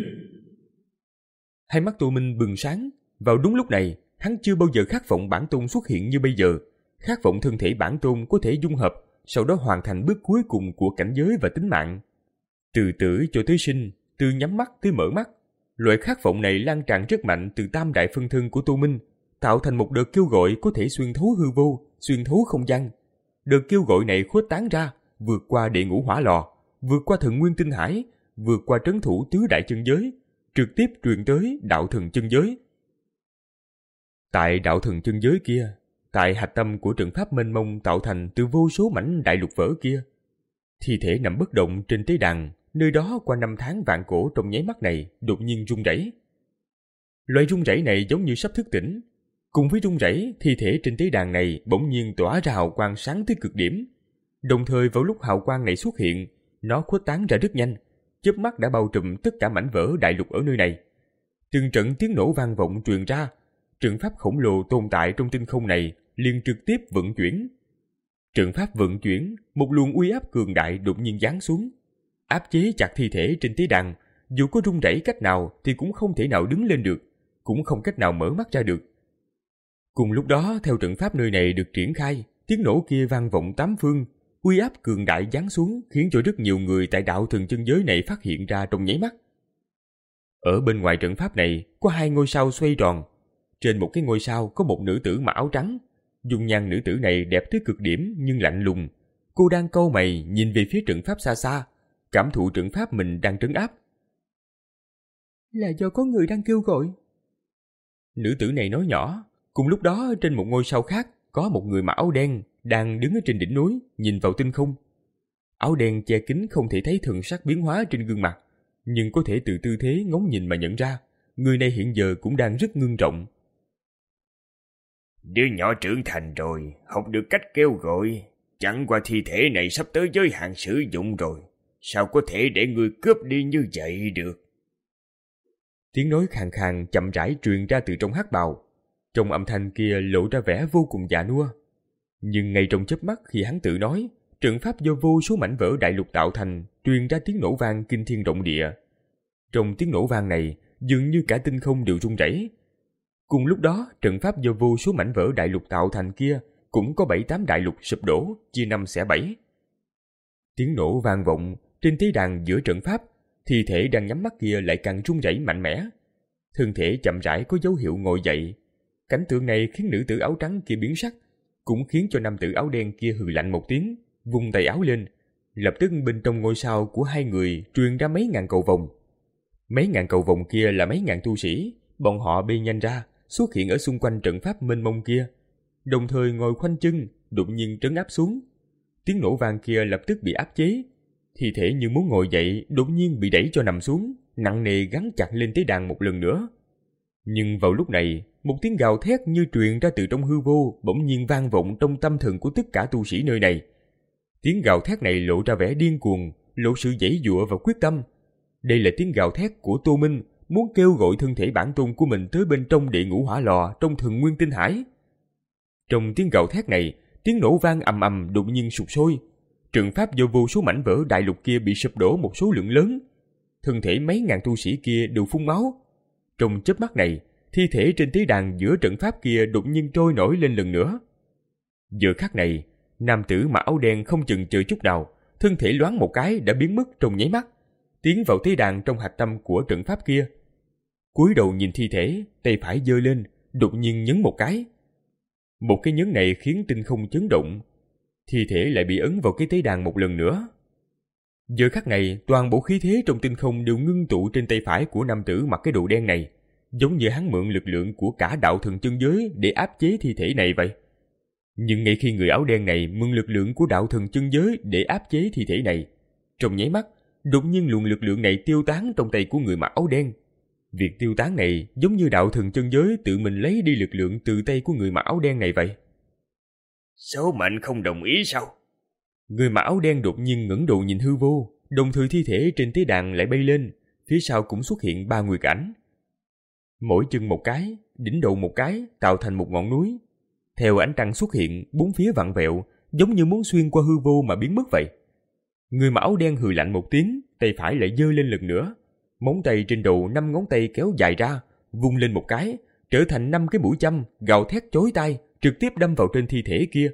Hai mắt Tô Minh bừng sáng. Vào đúng lúc này, hắn chưa bao giờ khát vọng bản tôn xuất hiện như bây giờ. Khát vọng thân thể bản tôn có thể dung hợp, sau đó hoàn thành bước cuối cùng của cảnh giới và tính mạng. Từ tử cho tới sinh, từ nhắm mắt tới mở mắt. Loại khát vọng này lan tràn rất mạnh từ tam đại phân thân của Tô Minh, tạo thành một đợt kêu gọi có thể xuyên thấu hư vô, xuyên thấu không gian. Đợt kêu gọi này khuếch tán ra, vượt qua địa ngũ hỏa lò, vượt qua thần nguyên tinh hải, vượt qua trấn thủ tứ đại chân giới, trực tiếp truyền tới đạo thần chân giới. Tại đạo thần chân giới kia, tại hạch tâm của trận pháp mênh mông tạo thành từ vô số mảnh đại lục vỡ kia, thi thể nằm bất động trên tế đàn, nơi đó qua năm tháng vạn cổ trong nháy mắt này đột nhiên rung rẩy. Loại rung rẩy này giống như sắp thức tỉnh. Cùng với rung rẩy, thi thể trên tế đàn này bỗng nhiên tỏa ra hào quang sáng tới cực điểm. Đồng thời vào lúc hào quang này xuất hiện, nó khuếch tán ra rất nhanh, chớp mắt đã bao trùm tất cả mảnh vỡ đại lục ở nơi này. Từng trận tiếng nổ vang vọng truyền ra, trận pháp khổng lồ tồn tại trong tinh không này liền trực tiếp vận chuyển. Trận pháp vận chuyển, một luồng uy áp cường đại đột nhiên giáng xuống, áp chế chặt thi thể trên tế đàn. Dù có rung rẩy cách nào thì cũng không thể nào đứng lên được, cũng không cách nào mở mắt ra được. Cùng lúc đó, theo trận pháp nơi này được triển khai, tiếng nổ kia vang vọng tám phương, uy áp cường đại giáng xuống khiến cho rất nhiều người tại đạo thần chân giới này phát hiện ra trong nháy mắt. Ở bên ngoài trận pháp này có hai ngôi sao xoay tròn. Trên một cái ngôi sao có một nữ tử mặc áo trắng. Dung nhan nữ tử này đẹp tới cực điểm nhưng lạnh lùng. Cô đang cau mày nhìn về phía trận pháp xa xa, cảm thụ trận pháp mình đang trấn áp. Là do có người đang kêu gọi. Nữ tử này nói nhỏ. Cùng lúc đó trên một ngôi sao khác có một người mặc áo đen đang đứng ở trên đỉnh núi nhìn vào tinh không. Áo đen che kín không thể thấy thần sắc biến hóa trên gương mặt, nhưng có thể từ tư thế ngóng nhìn mà nhận ra người này hiện giờ cũng đang rất ngưng trọng. Đứa nhỏ trưởng thành rồi, học được cách kêu gọi, chẳng qua thi thể này sắp tới giới hạn sử dụng rồi, sao có thể để người cướp đi như vậy được? Tiếng nói khàn khàn chậm rãi truyền ra từ trong hắc bào. Trong âm thanh kia lộ ra vẻ vô cùng già nua. Nhưng ngay trong chớp mắt khi hắn tự nói, trận pháp do vô số mảnh vỡ đại lục tạo thành truyền ra tiếng nổ vang kinh thiên động địa. Trong tiếng nổ vang này, dường như cả tinh không đều rung rẩy. Cùng lúc đó, trận pháp do vô số mảnh vỡ đại lục tạo thành kia cũng có bảy tám đại lục sụp đổ, chia năm xẻ bảy. Tiếng nổ vang vọng trên tế đàn giữa trận pháp, thi thể đang nhắm mắt kia lại càng rung rẩy mạnh mẽ. Thân thể chậm rãi có dấu hiệu ngồi dậy. Cảnh tượng này khiến nữ tử áo trắng kia biến sắc, cũng khiến cho nam tử áo đen kia hừ lạnh một tiếng, vung tay áo lên. Lập tức bên trong ngôi sao của hai người truyền ra mấy ngàn cầu vồng. Mấy ngàn cầu vồng kia là mấy ngàn tu sĩ, bọn họ bay nhanh ra, xuất hiện ở xung quanh trận pháp mênh mông kia, đồng thời ngồi khoanh chân, đột nhiên trấn áp xuống. Tiếng nổ vang kia lập tức bị áp chế, thi thể như muốn ngồi dậy đột nhiên bị đẩy cho nằm xuống, nặng nề gắn chặt lên tế đàn một lần nữa. Nhưng vào lúc này, một tiếng gào thét như truyền ra từ trong hư vô bỗng nhiên vang vọng trong tâm thần của tất cả tu sĩ nơi này. Tiếng gào thét này lộ ra vẻ điên cuồng, lộ sự giãy giụa và quyết tâm. Đây là tiếng gào thét của Tô Minh, muốn kêu gọi thân thể bản tôn của mình tới bên trong địa ngũ hỏa lò trong Thần Nguyên Tinh Hải. Trong tiếng gào thét này, tiếng nổ vang ầm ầm đột nhiên sụp sôi. Trận pháp do vô số mảnh vỡ đại lục kia bị sụp đổ một số lượng lớn. Thân thể mấy ngàn tu sĩ kia đều phun máu. Trong chớp mắt này, thi thể trên tế đàn giữa trận pháp kia đột nhiên trôi nổi lên lần nữa. Giờ khắc này, nam tử mặc áo đen không chần chừ chút nào, thân thể loáng một cái đã biến mất trong nháy mắt, tiến vào tế đàn trong hạch tâm của trận pháp kia. Cúi đầu nhìn thi thể, tay phải giơ lên, đột nhiên nhấn một cái. Một cái nhấn này khiến tinh không chấn động, thi thể lại bị ấn vào cái tế đàn một lần nữa. Giờ khắc này, toàn bộ khí thế trong tinh không đều ngưng tụ trên tay phải của nam tử mặc cái đồ đen này, giống như hắn mượn lực lượng của cả đạo thần chân giới để áp chế thi thể này vậy. Nhưng ngay khi người áo đen này mượn lực lượng của đạo thần chân giới để áp chế thi thể này, trong nháy mắt, đột nhiên luồng lực lượng này tiêu tán trong tay của người mặc áo đen. Việc tiêu tán này giống như đạo thần chân giới tự mình lấy đi lực lượng từ tay của người mặc áo đen này vậy. Số mệnh không đồng ý sao? Người mặc áo đen đột nhiên ngẩng đầu nhìn hư vô, đồng thời thi thể trên tế đàn lại bay lên, phía sau cũng xuất hiện ba người cảnh. Mỗi chân một cái, đỉnh đầu một cái, tạo thành một ngọn núi. Theo ánh trăng xuất hiện, bốn phía vặn vẹo, giống như muốn xuyên qua hư vô mà biến mất vậy. Người mặc áo đen hừ lạnh một tiếng, tay phải lại giơ lên lần nữa. Móng tay trên đầu năm ngón tay kéo dài ra, vung lên một cái, trở thành năm cái mũi châm, gào thét chói tai, trực tiếp đâm vào trên thi thể kia.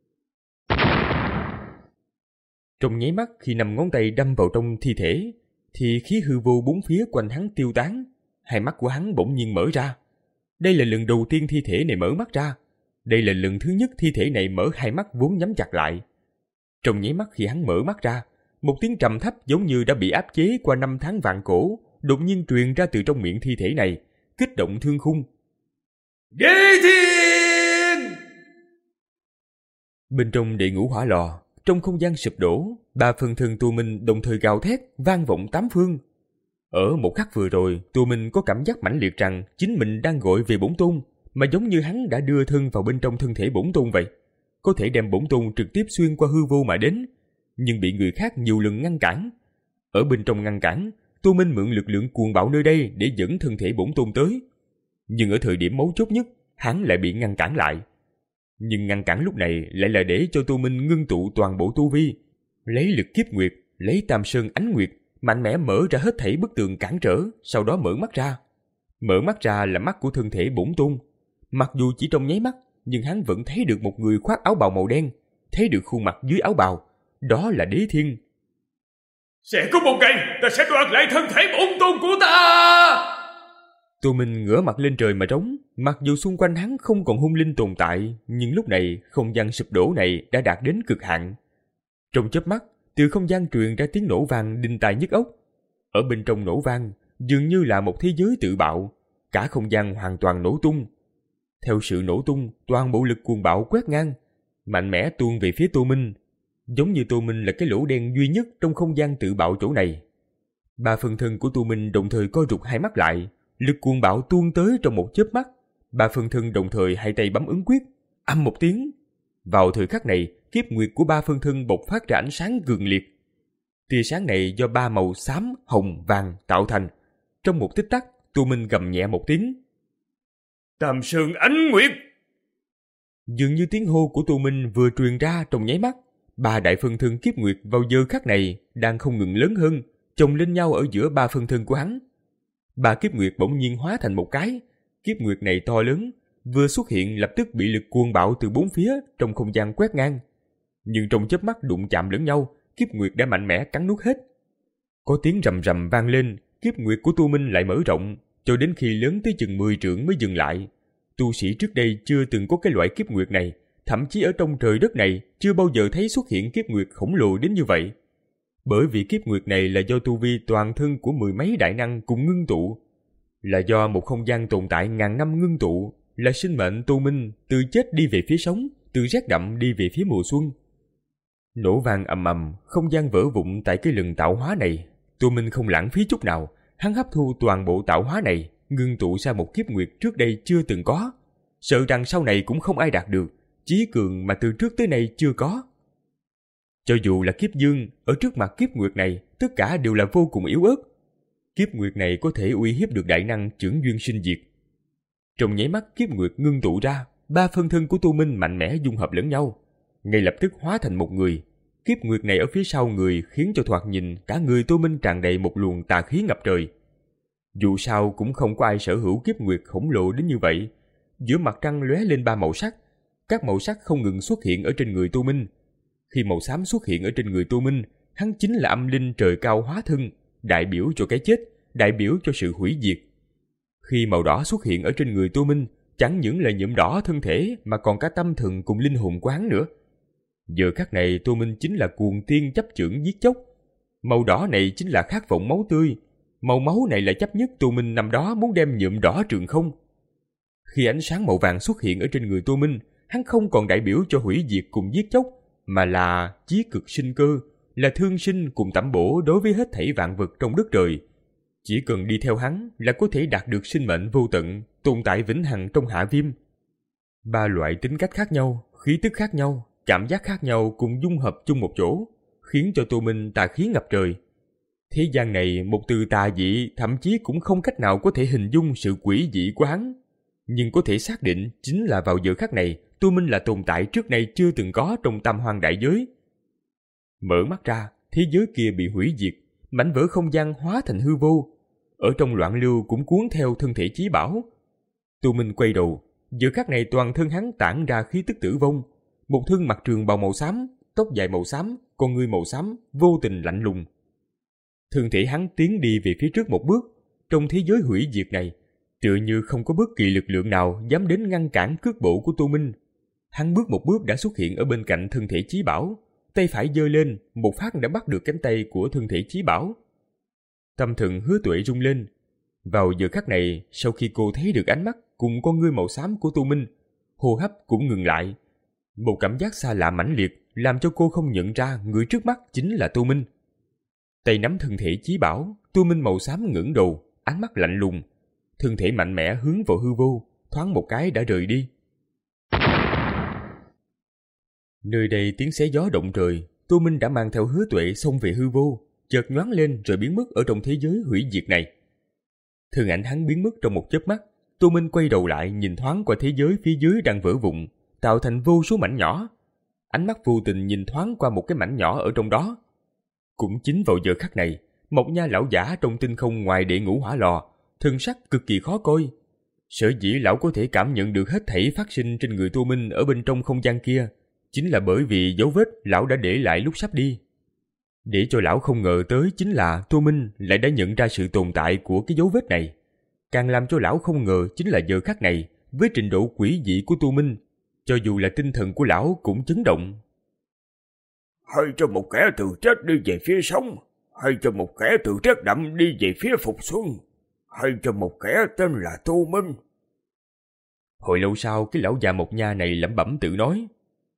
Trong nháy mắt khi năm ngón tay đâm vào trong thi thể, thì khí hư vô bốn phía quanh hắn tiêu tán, hai mắt của hắn bỗng nhiên mở ra. Đây là lần đầu tiên thi thể này mở mắt ra. Đây là lần thứ nhất thi thể này mở hai mắt vốn nhắm chặt lại. Trong nháy mắt khi hắn mở mắt ra, một tiếng trầm thấp giống như đã bị áp chế qua năm tháng vạn cổ, đột nhiên truyền ra từ trong miệng thi thể này, kích động thương khung. Đi thiên! Bên trong địa ngũ hỏa lò, trong không gian sụp đổ, ba phần thân Tu Minh đồng thời gào thét, vang vọng tám phương. Ở một khắc vừa rồi, Tu Minh có cảm giác mãnh liệt rằng chính mình đang gọi về bổn tôn, mà giống như hắn đã đưa thân vào bên trong thân thể bổn tôn vậy, có thể đem bổn tôn trực tiếp xuyên qua hư vô mà đến, nhưng bị người khác nhiều lần ngăn cản. Ở bên trong ngăn cản, Tu Minh mượn lực lượng cuồng bạo nơi đây để dẫn thân thể bổn tôn tới, nhưng ở thời điểm mấu chốt nhất, hắn lại bị ngăn cản lại. Nhưng ngăn cản lúc này lại là để cho Tu Minh ngưng tụ toàn bộ tu vi, lấy lực kiếp nguyệt, lấy Tam Sơn ánh nguyệt, mạnh mẽ mở ra hết thảy bức tường cản trở, sau đó mở mắt ra. Mở mắt ra là mắt của thân thể bổn tôn. Mặc dù chỉ trong nháy mắt, nhưng hắn vẫn thấy được một người khoác áo bào màu đen, thấy được khuôn mặt dưới áo bào, đó là Đế Thiên. Sẽ có một ngày ta sẽ đoạt lại thân thể bổn tôn của ta. Tu Minh ngửa mặt lên trời mà trống. Mặc dù xung quanh hắn không còn hung linh tồn tại, nhưng lúc này không gian sụp đổ này đã đạt đến cực hạn. Trong chớp mắt, từ không gian truyền ra tiếng nổ vang đinh tai nhức óc. Ở bên trong nổ vang, dường như là một thế giới tự bạo, cả không gian hoàn toàn nổ tung. Theo sự nổ tung, toàn bộ lực cuồng bạo quét ngang, mạnh mẽ tuôn về phía Tu Minh, giống như Tu Minh là cái lỗ đen duy nhất trong không gian tự bạo chỗ này. Ba phần thân của Tu Minh đồng thời co rụt hai mắt lại, lực cuồng bạo tuôn tới trong một chớp mắt. Ba phần thân đồng thời hai tay bấm ấn quyết, âm một tiếng. Vào thời khắc này, kiếp nguyệt của ba phần thân bộc phát ra ánh sáng cường liệt. Tia sáng này do ba màu xám, hồng, vàng tạo thành. Trong một tích tắc, Tu Minh gầm nhẹ một tiếng. Tam Sơn ánh nguyệt! Dường như tiếng hô của Tu Minh vừa truyền ra trong nháy mắt, ba đại phân thân kiếp nguyệt vào giờ khắc này đang không ngừng lớn hơn, chồng lên nhau ở giữa ba phân thân của hắn. Ba kiếp nguyệt bỗng nhiên hóa thành một cái. Kiếp nguyệt này to lớn, vừa xuất hiện lập tức bị lực cuồng bạo từ bốn phía trong không gian quét ngang. Nhưng trong chớp mắt đụng chạm lẫn nhau, kiếp nguyệt đã mạnh mẽ cắn nuốt hết. Có tiếng rầm rầm vang lên, kiếp nguyệt của Tu Minh lại mở rộng, cho đến khi lớn tới chừng mười trượng mới dừng lại. Tu sĩ trước đây chưa từng có cái loại kiếp nguyệt này, thậm chí ở trong trời đất này chưa bao giờ thấy xuất hiện kiếp nguyệt khổng lồ đến như vậy. Bởi vì kiếp nguyệt này là do tu vi toàn thân của mười mấy đại năng cùng ngưng tụ, là do một không gian tồn tại ngàn năm ngưng tụ, là sinh mệnh Tu Minh từ chết đi về phía sống, từ rét đậm đi về phía mùa xuân. Nổ vang ầm ầm, không gian vỡ vụn tại cái lần tạo hóa này. Tu Minh không lãng phí chút nào, hắn hấp thu toàn bộ tạo hóa này, ngưng tụ ra một kiếp nguyệt trước đây chưa từng có, sợ rằng sau này cũng không ai đạt được, chí cường mà từ trước tới nay chưa có. Cho dù là kiếp dương, ở trước mặt kiếp nguyệt này, tất cả đều là vô cùng yếu ớt. Kiếp nguyệt này có thể uy hiếp được đại năng chưởng duyên sinh diệt. Trong nháy mắt kiếp nguyệt ngưng tụ ra, ba phân thân của Tô Minh mạnh mẽ dung hợp lẫn nhau, ngay lập tức hóa thành một người. Kiếp nguyệt này ở phía sau người khiến cho thoạt nhìn cả người Tô Minh tràn đầy một luồng tà khí ngập trời. Dù sao cũng không có ai sở hữu kiếp nguyệt khổng lồ đến như vậy. Giữa mặt trăng lóe lên ba màu sắc, các màu sắc không ngừng xuất hiện ở trên người Tô Minh. Khi màu xám xuất hiện ở trên người Tô Minh, hắn chính là âm linh trời cao hóa thân, đại biểu cho cái chết, đại biểu cho sự hủy diệt. Khi màu đỏ xuất hiện ở trên người Tô Minh, chẳng những là nhuộm đỏ thân thể mà còn cả tâm thần cùng linh hồn của hắn nữa. Giờ khắc này Tô Minh chính là cuồng tiên chấp chưởng giết chóc. Màu đỏ này chính là khát vọng máu tươi. Màu máu này là chấp nhất Tô Minh năm đó muốn đem nhuộm đỏ trường không. Khi ánh sáng màu vàng xuất hiện ở trên người Tô Minh, hắn không còn đại biểu cho hủy diệt cùng giết chóc, mà là chí cực sinh cơ, là thương sinh cùng tẩm bổ đối với hết thảy vạn vật trong đất trời. Chỉ cần đi theo hắn là có thể đạt được sinh mệnh vô tận, tồn tại vĩnh hằng trong hạ viêm. Ba loại tính cách khác nhau, khí tức khác nhau, cảm giác khác nhau cùng dung hợp chung một chỗ, khiến cho Tô Minh tà khí ngập trời. Thế gian này một từ tà dị thậm chí cũng không cách nào có thể hình dung sự quỷ dị của hắn. Nhưng có thể xác định chính là vào giờ khắc này, Tô Minh là tồn tại trước nay chưa từng có trong tam hoang đại giới. Mở mắt ra, thế giới kia bị hủy diệt, mảnh vỡ không gian hóa thành hư vô. Ở trong loạn lưu cũng cuốn theo thân thể chí bảo. Tô Minh quay đầu, giờ khắc này toàn thân hắn tản ra khí tức tử vong. Một thân mặc trường bào màu xám, tóc dài màu xám, con ngươi màu xám, vô tình lạnh lùng. Thân thể hắn tiến đi về phía trước một bước. Trong thế giới hủy diệt này, tựa như không có bất kỳ lực lượng nào dám đến ngăn cản cước bộ của Tô Minh. Hắn bước một bước đã xuất hiện ở bên cạnh thân thể chí bảo, tay phải giơ lên, một phát đã bắt được cánh tay của thân thể chí bảo. Tâm thần Hứa Tuệ rung lên. Vào giờ khắc này, sau khi cô thấy được ánh mắt cùng con ngươi màu xám của Tô Minh, hô hấp cũng ngừng lại. Một cảm giác xa lạ mãnh liệt làm cho cô không nhận ra người trước mắt chính là Tô Minh. Tay nắm thân thể chí bảo, Tô Minh màu xám ngẩng đầu, ánh mắt lạnh lùng, thân thể mạnh mẽ hướng vào hư vô, thoáng một cái đã rời đi. Nơi đây tiếng xé gió động trời, Tô Minh đã mang theo Hứa Tuệ xông về hư vô, chợt nhoáng lên rồi biến mất ở trong thế giới hủy diệt này. Thân ảnh hắn biến mất trong một chớp mắt, Tô Minh quay đầu lại nhìn thoáng qua thế giới phía dưới đang vỡ vụn, tạo thành vô số mảnh nhỏ. Ánh mắt vô tình nhìn thoáng qua một cái mảnh nhỏ ở trong đó. Cũng chính vào giờ khắc này, Mộc Nha lão giả trong tinh không ngoài Đệ Ngũ Hỏa Lò, thân sắc cực kỳ khó coi. Sở dĩ lão có thể cảm nhận được hết thảy phát sinh trên người Tô Minh ở bên trong không gian kia, chính là bởi vì dấu vết lão đã để lại lúc sắp đi. Để cho lão không ngờ tới chính là Tô Minh lại đã nhận ra sự tồn tại của cái dấu vết này. Càng làm cho lão không ngờ chính là giờ khắc này, với trình độ quỷ dị của Tô Minh, cho dù là tinh thần của lão cũng chấn động. Hay cho một kẻ từ chết đi về phía sống, hay cho một kẻ từ chết đậm đi về phía phục xuân, hay cho một kẻ tên là Tô Minh. Hồi lâu sau, cái lão già Mộc Nha này lẩm bẩm tự nói.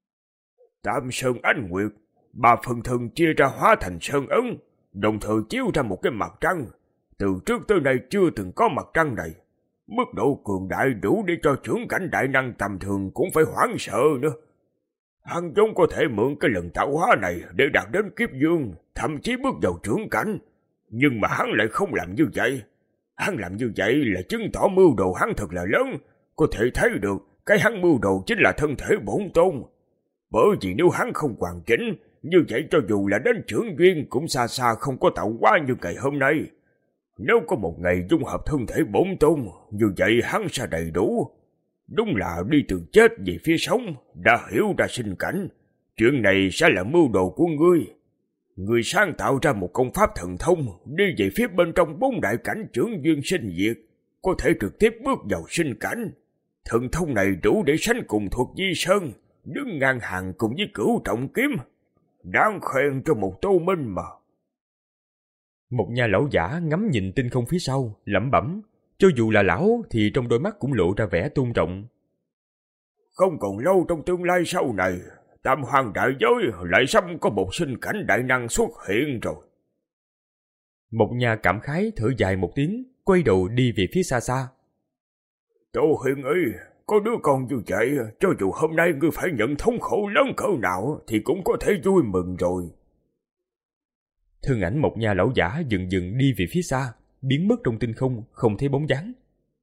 Tam Sơn Ánh Nguyệt, ba phần thân chia ra hóa thành sơn ấn, đồng thời chiếu ra một cái mặt trăng. Từ trước tới nay chưa từng có mặt trăng này. Mức độ cường đại đủ để cho trưởng cảnh đại năng tầm thường cũng phải hoảng sợ nữa. Hắn vốn có thể mượn cái lần tạo hóa này để đạt đến kiếp dương, thậm chí bước vào trưởng cảnh. Nhưng mà hắn lại không làm như vậy. Hắn làm như vậy là chứng tỏ mưu đồ hắn thật là lớn. Có thể thấy được cái hắn mưu đồ chính là thân thể bổn tôn. Bởi vì nếu hắn không hoàn chỉnh, như vậy cho dù là đến trưởng duyên cũng xa xa không có tạo hóa như ngày hôm nay. Nếu có một ngày dung hợp thân thể bổn tôn, như vậy hắn sẽ đầy đủ. Đúng là đi từ chết về phía sống, đã hiểu ra sinh cảnh. Chuyện này sẽ là mưu đồ của ngươi. Ngươi sáng tạo ra một công pháp thần thông, đi về phía bên trong bốn đại cảnh trưởng duyên sinh diệt, có thể trực tiếp bước vào sinh cảnh. Thần thông này đủ để sánh cùng thuật Di Sơn, đứng ngang hàng cùng với Cửu Trọng Kiếm. Đáng khen cho một Tô Minh mà. Một nhà lão giả ngắm nhìn tinh không phía sau, lẩm bẩm. Cho dù là lão thì trong đôi mắt cũng lộ ra vẻ tôn trọng. Không còn lâu trong tương lai sau này, tam hoàng đại giới lại sắp có một sinh cảnh đại năng xuất hiện rồi. Một nhà cảm khái thở dài một tiếng, quay đầu đi về phía xa xa. Tô Hiền ơi, có đứa con như vậy, cho dù hôm nay ngươi phải nhận thống khổ lớn cỡ nào thì cũng có thể vui mừng rồi. Thân ảnh một nhà lão giả dần dần đi về phía xa, biến mất trong tinh không, không thấy bóng dáng.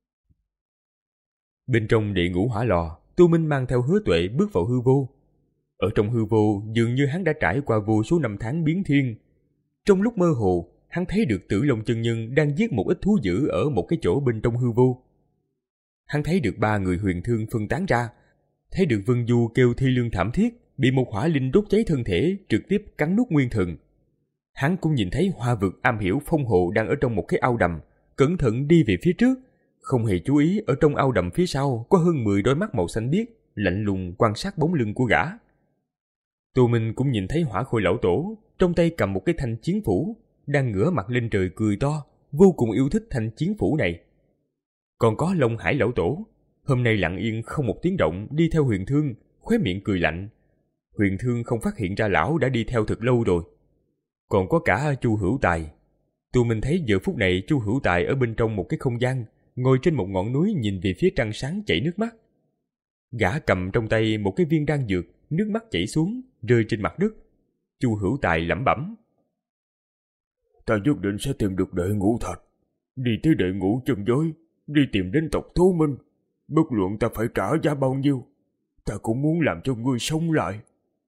Bên trong địa ngũ hỏa lò, Tô Minh mang theo Hứa Tuệ bước vào hư vô. Ở trong hư vô, dường như hắn đã trải qua vô số năm tháng biến thiên. Trong lúc mơ hồ, hắn thấy được Tử Long chân nhân đang giết một ít thú dữ ở một cái chỗ bên trong hư vô. Hắn thấy được ba người huyền thương phân tán ra, thấy được Vân Du kêu thi lương thảm thiết, bị một hỏa linh đốt cháy thân thể, trực tiếp cắn nuốt nguyên thần. Hắn cũng nhìn thấy Hoa Vực am hiểu phong hộ đang ở trong một cái ao đầm, cẩn thận đi về phía trước, không hề chú ý ở trong ao đầm phía sau có hơn mười đôi mắt màu xanh biếc, lạnh lùng quan sát bóng lưng của gã. Tô Minh cũng nhìn thấy Hỏa Khôi lão tổ, trong tay cầm một cái thanh chiến phủ, đang ngửa mặt lên trời cười to, vô cùng yêu thích thanh chiến phủ này. Còn có Long Hải lão tổ, hôm nay lặng yên không một tiếng động đi theo Huyền Thương, khóe miệng cười lạnh. Huyền Thương không phát hiện ra lão đã đi theo thật lâu rồi. Còn có cả Chu Hữu Tài. Tô Minh thấy giờ phút này Chu Hữu Tài ở bên trong một cái không gian, ngồi trên một ngọn núi nhìn về phía trăng sáng chảy nước mắt. Gã cầm trong tay một cái viên đan dược, nước mắt chảy xuống, rơi trên mặt đất. Chu Hữu Tài lẩm bẩm: Ta nhất định sẽ tìm được đệ ngũ thạch, đi tới đệ ngũ chân giới, đi tìm đến tộc Tô Minh. Bất luận ta phải trả giá bao nhiêu, ta cũng muốn làm cho ngươi sống lại.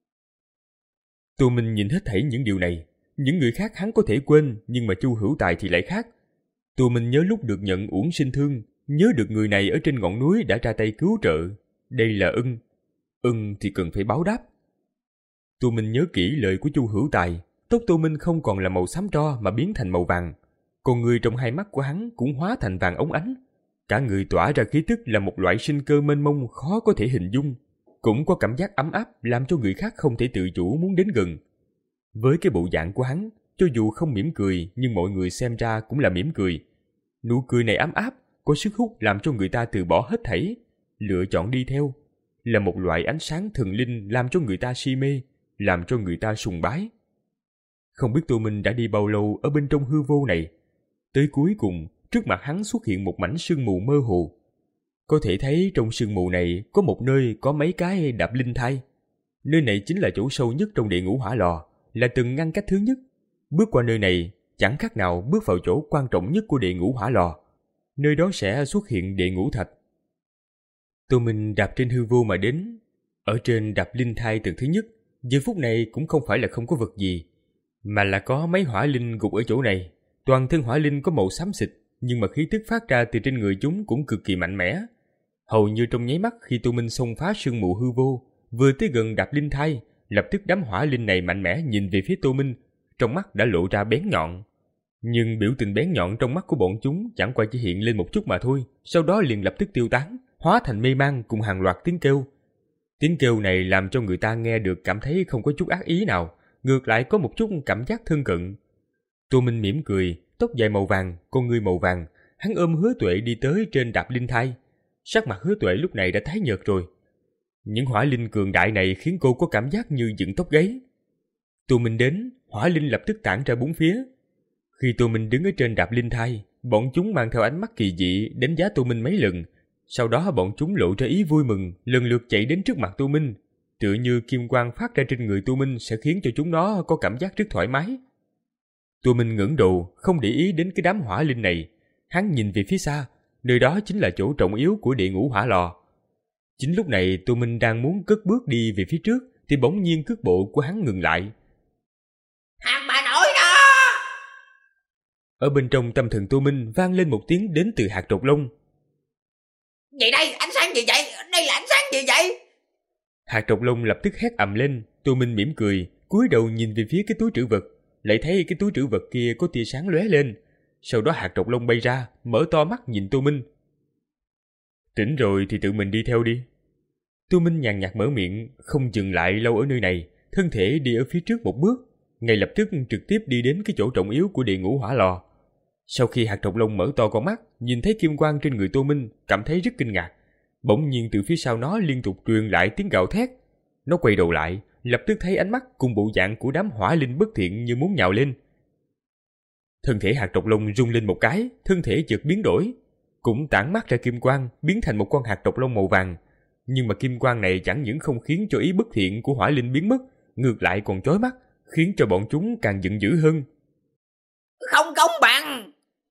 Tô Minh nhìn hết thảy những điều này. Những người khác hắn có thể quên, nhưng mà Chu Hữu Tài thì lại khác. Tô Minh nhớ lúc được nhận uổng sinh thương, nhớ được người này ở trên ngọn núi đã ra tay cứu trợ. Đây là ân. Ân thì cần phải báo đáp. Tô Minh nhớ kỹ lời của Chu Hữu Tài. Tóc Tô Minh không còn là màu xám tro mà biến thành màu vàng. Còn người trong hai mắt của hắn cũng hóa thành vàng óng ánh. Cả người tỏa ra khí tức là một loại sinh cơ mênh mông khó có thể hình dung. Cũng có cảm giác ấm áp làm cho người khác không thể tự chủ muốn đến gần. Với cái bộ dạng của hắn, cho dù không mỉm cười nhưng mọi người xem ra cũng là mỉm cười. Nụ cười này ấm áp, có sức hút làm cho người ta từ bỏ hết thảy, lựa chọn đi theo. Là một loại ánh sáng thần linh làm cho người ta si mê, làm cho người ta sùng bái. Không biết Tô Minh đã đi bao lâu ở bên trong hư vô này. Tới cuối cùng, trước mặt hắn xuất hiện một mảnh sương mù mơ hồ. Có thể thấy trong sương mù này có một nơi có mấy cái đạp linh thai. Nơi này chính là chỗ sâu nhất trong địa ngũ hỏa lò, là từng ngăn cách thứ nhất. Bước qua nơi này chẳng khác nào bước vào chỗ quan trọng nhất của địa ngũ hỏa lò. Nơi đó sẽ xuất hiện địa ngũ thạch. Tô Minh đạp trên hư vô mà đến. Ở trên đạp linh thai tầng thứ nhất, giờ phút này cũng không phải là không có vật gì, mà là có mấy hỏa linh gục ở chỗ này. Toàn thân hỏa linh có màu xám xịt, nhưng mà khí tức phát ra từ trên người chúng cũng cực kỳ mạnh mẽ. Hầu như trong nháy mắt khi Tô Minh xông phá sương mù hư vô, vừa tới gần đạp linh thai, lập tức đám hỏa linh này mạnh mẽ nhìn về phía Tô Minh, trong mắt đã lộ ra bén nhọn. Nhưng biểu tình bén nhọn trong mắt của bọn chúng chẳng qua chỉ hiện lên một chút mà thôi, sau đó liền lập tức tiêu tán, hóa thành mê mang cùng hàng loạt tiếng kêu. Tiếng kêu này làm cho người ta nghe được cảm thấy không có chút ác ý nào, ngược lại có một chút cảm giác thân cận. Tô Minh mỉm cười, tóc dài màu vàng, con ngươi màu vàng, hắn ôm Hứa Tuệ đi tới trên đạp linh thai. Sắc mặt Hứa Tuệ lúc này đã tái nhợt rồi. Những hỏa linh cường đại này khiến cô có cảm giác như dựng tóc gáy. Tô Minh đến, hỏa linh lập tức tản ra bốn phía. Khi Tô Minh đứng ở trên đạp linh thai, bọn chúng mang theo ánh mắt kỳ dị đánh giá Tô Minh mấy lần. Sau đó bọn chúng lộ ra ý vui mừng, lần lượt chạy đến trước mặt Tô Minh. Tựa như kim quang phát ra trên người Tô Minh sẽ khiến cho chúng nó có cảm giác rất thoải mái. Tô Minh ngẩng đầu, không để ý đến cái đám hỏa linh này. Hắn nhìn về phía xa, nơi đó chính là chỗ trọng yếu của địa ngũ hỏa lò. Chính lúc này Tô Minh đang muốn cất bước đi về phía trước, thì bỗng nhiên cước bộ của hắn ngừng lại. Hàng bà nội đó! Ở bên trong tâm thần Tô Minh vang lên một tiếng đến từ hạt trộc lông. Gì đây? Ánh sáng gì vậy? Đây là ánh sáng gì vậy? Hạt trộc lông lập tức hét ầm lên. Tô Minh mỉm cười, cúi đầu nhìn về phía cái túi trữ vật, lại thấy cái túi trữ vật kia có tia sáng lóe lên. Sau đó hạt trộc lông bay ra, mở to mắt nhìn Tô Minh. Tỉnh rồi thì tự mình đi theo đi. Tô Minh nhàn nhạt mở miệng, không dừng lại lâu ở nơi này, thân thể đi ở phía trước một bước, ngay lập tức trực tiếp đi đến cái chỗ trọng yếu của địa ngũ hỏa lò. Sau khi hạt trộc lông mở to con mắt, nhìn thấy kim quang trên người Tô Minh, cảm thấy rất kinh ngạc. Bỗng nhiên từ phía sau nó liên tục truyền lại tiếng gào thét. Nó quay đầu lại, lập tức thấy ánh mắt cùng bộ dạng của đám hỏa linh bất thiện như muốn nhào lên. Thân thể hạt trộc lông rung lên một cái, thân thể chợt biến đổi, cũng tản mắt ra kim quang, biến thành một con hạt trộc lông màu vàng. Nhưng mà kim quang này chẳng những không khiến cho ý bất thiện của hỏa linh biến mất, ngược lại còn chói mắt, khiến cho bọn chúng càng giận dữ hơn. Không công bằng!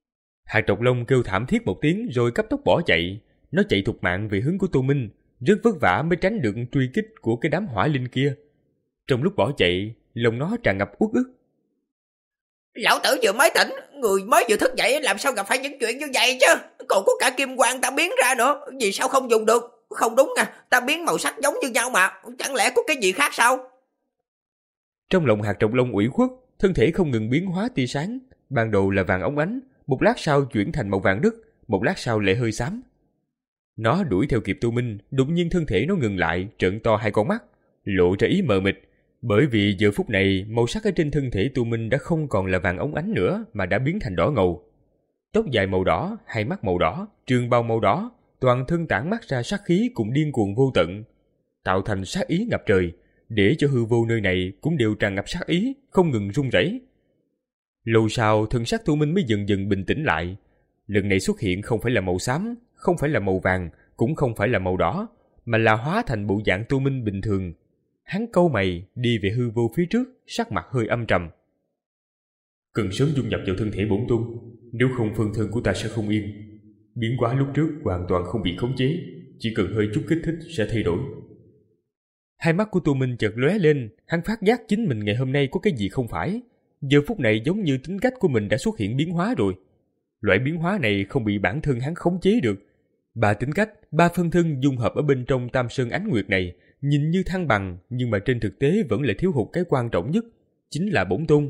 Hạt Trọc Lông kêu thảm thiết một tiếng rồi cấp tốc bỏ chạy. Nó chạy thục mạng về hướng của Tô Minh, rất vất vả mới tránh được truy kích của cái đám hỏa linh kia. Trong lúc bỏ chạy, lòng nó tràn ngập uất ức. Lão tử vừa mới tỉnh, người mới vừa thức dậy làm sao gặp phải những chuyện như vậy chứ? Còn có cả kim quang ta biến ra nữa, vì sao không dùng được? Không đúng à, ta biến màu sắc giống như nhau mà, chẳng lẽ có cái gì khác sao? Trong lòng Hạt Trọc Lông ủy khuất, thân thể không ngừng biến hóa tia sáng. Ban đầu là vàng óng ánh, một lát sau chuyển thành màu vàng đất, một lát sau lại hơi xám. Nó đuổi theo kịp Tô Minh, đột nhiên thân thể nó ngừng lại, trợn to hai con mắt, lộ ra ý mờ mịt. Bởi vì giờ phút này, màu sắc ở trên thân thể Tô Minh đã không còn là vàng óng ánh nữa mà đã biến thành đỏ ngầu. Tóc dài màu đỏ, hai mắt màu đỏ, trường bào màu đỏ, toàn thân tản mát ra sát khí cũng điên cuồng vô tận, tạo thành sát ý ngập trời, để cho hư vô nơi này cũng đều tràn ngập sát ý, không ngừng run rẩy. Lâu sau, thân sắc Tô Minh mới dần dần bình tĩnh lại. Lần này xuất hiện không phải là màu xám, không phải là màu vàng, cũng không phải là màu đỏ, mà là hóa thành bộ dạng Tô Minh bình thường. Hắn cau mày, đi về hư vô phía trước, sắc mặt hơi âm trầm. Cần sớm dung nhập vào thân thể bổn tôn, nếu không phân thân của ta sẽ không yên. Biến hóa lúc trước hoàn toàn không bị khống chế, chỉ cần hơi chút kích thích sẽ thay đổi. Hai mắt của Tô Minh chợt lóe lên, hắn phát giác chính mình ngày hôm nay có cái gì không phải. Giờ phút này giống như tính cách của mình đã xuất hiện biến hóa rồi. Loại biến hóa này không bị bản thân hắn khống chế được. Ba tính cách, ba phân thân dung hợp ở bên trong Tam Sơn Ánh Nguyệt này nhìn như thăng bằng, nhưng mà trên thực tế vẫn lại thiếu hụt cái quan trọng nhất, chính là bổn tôn.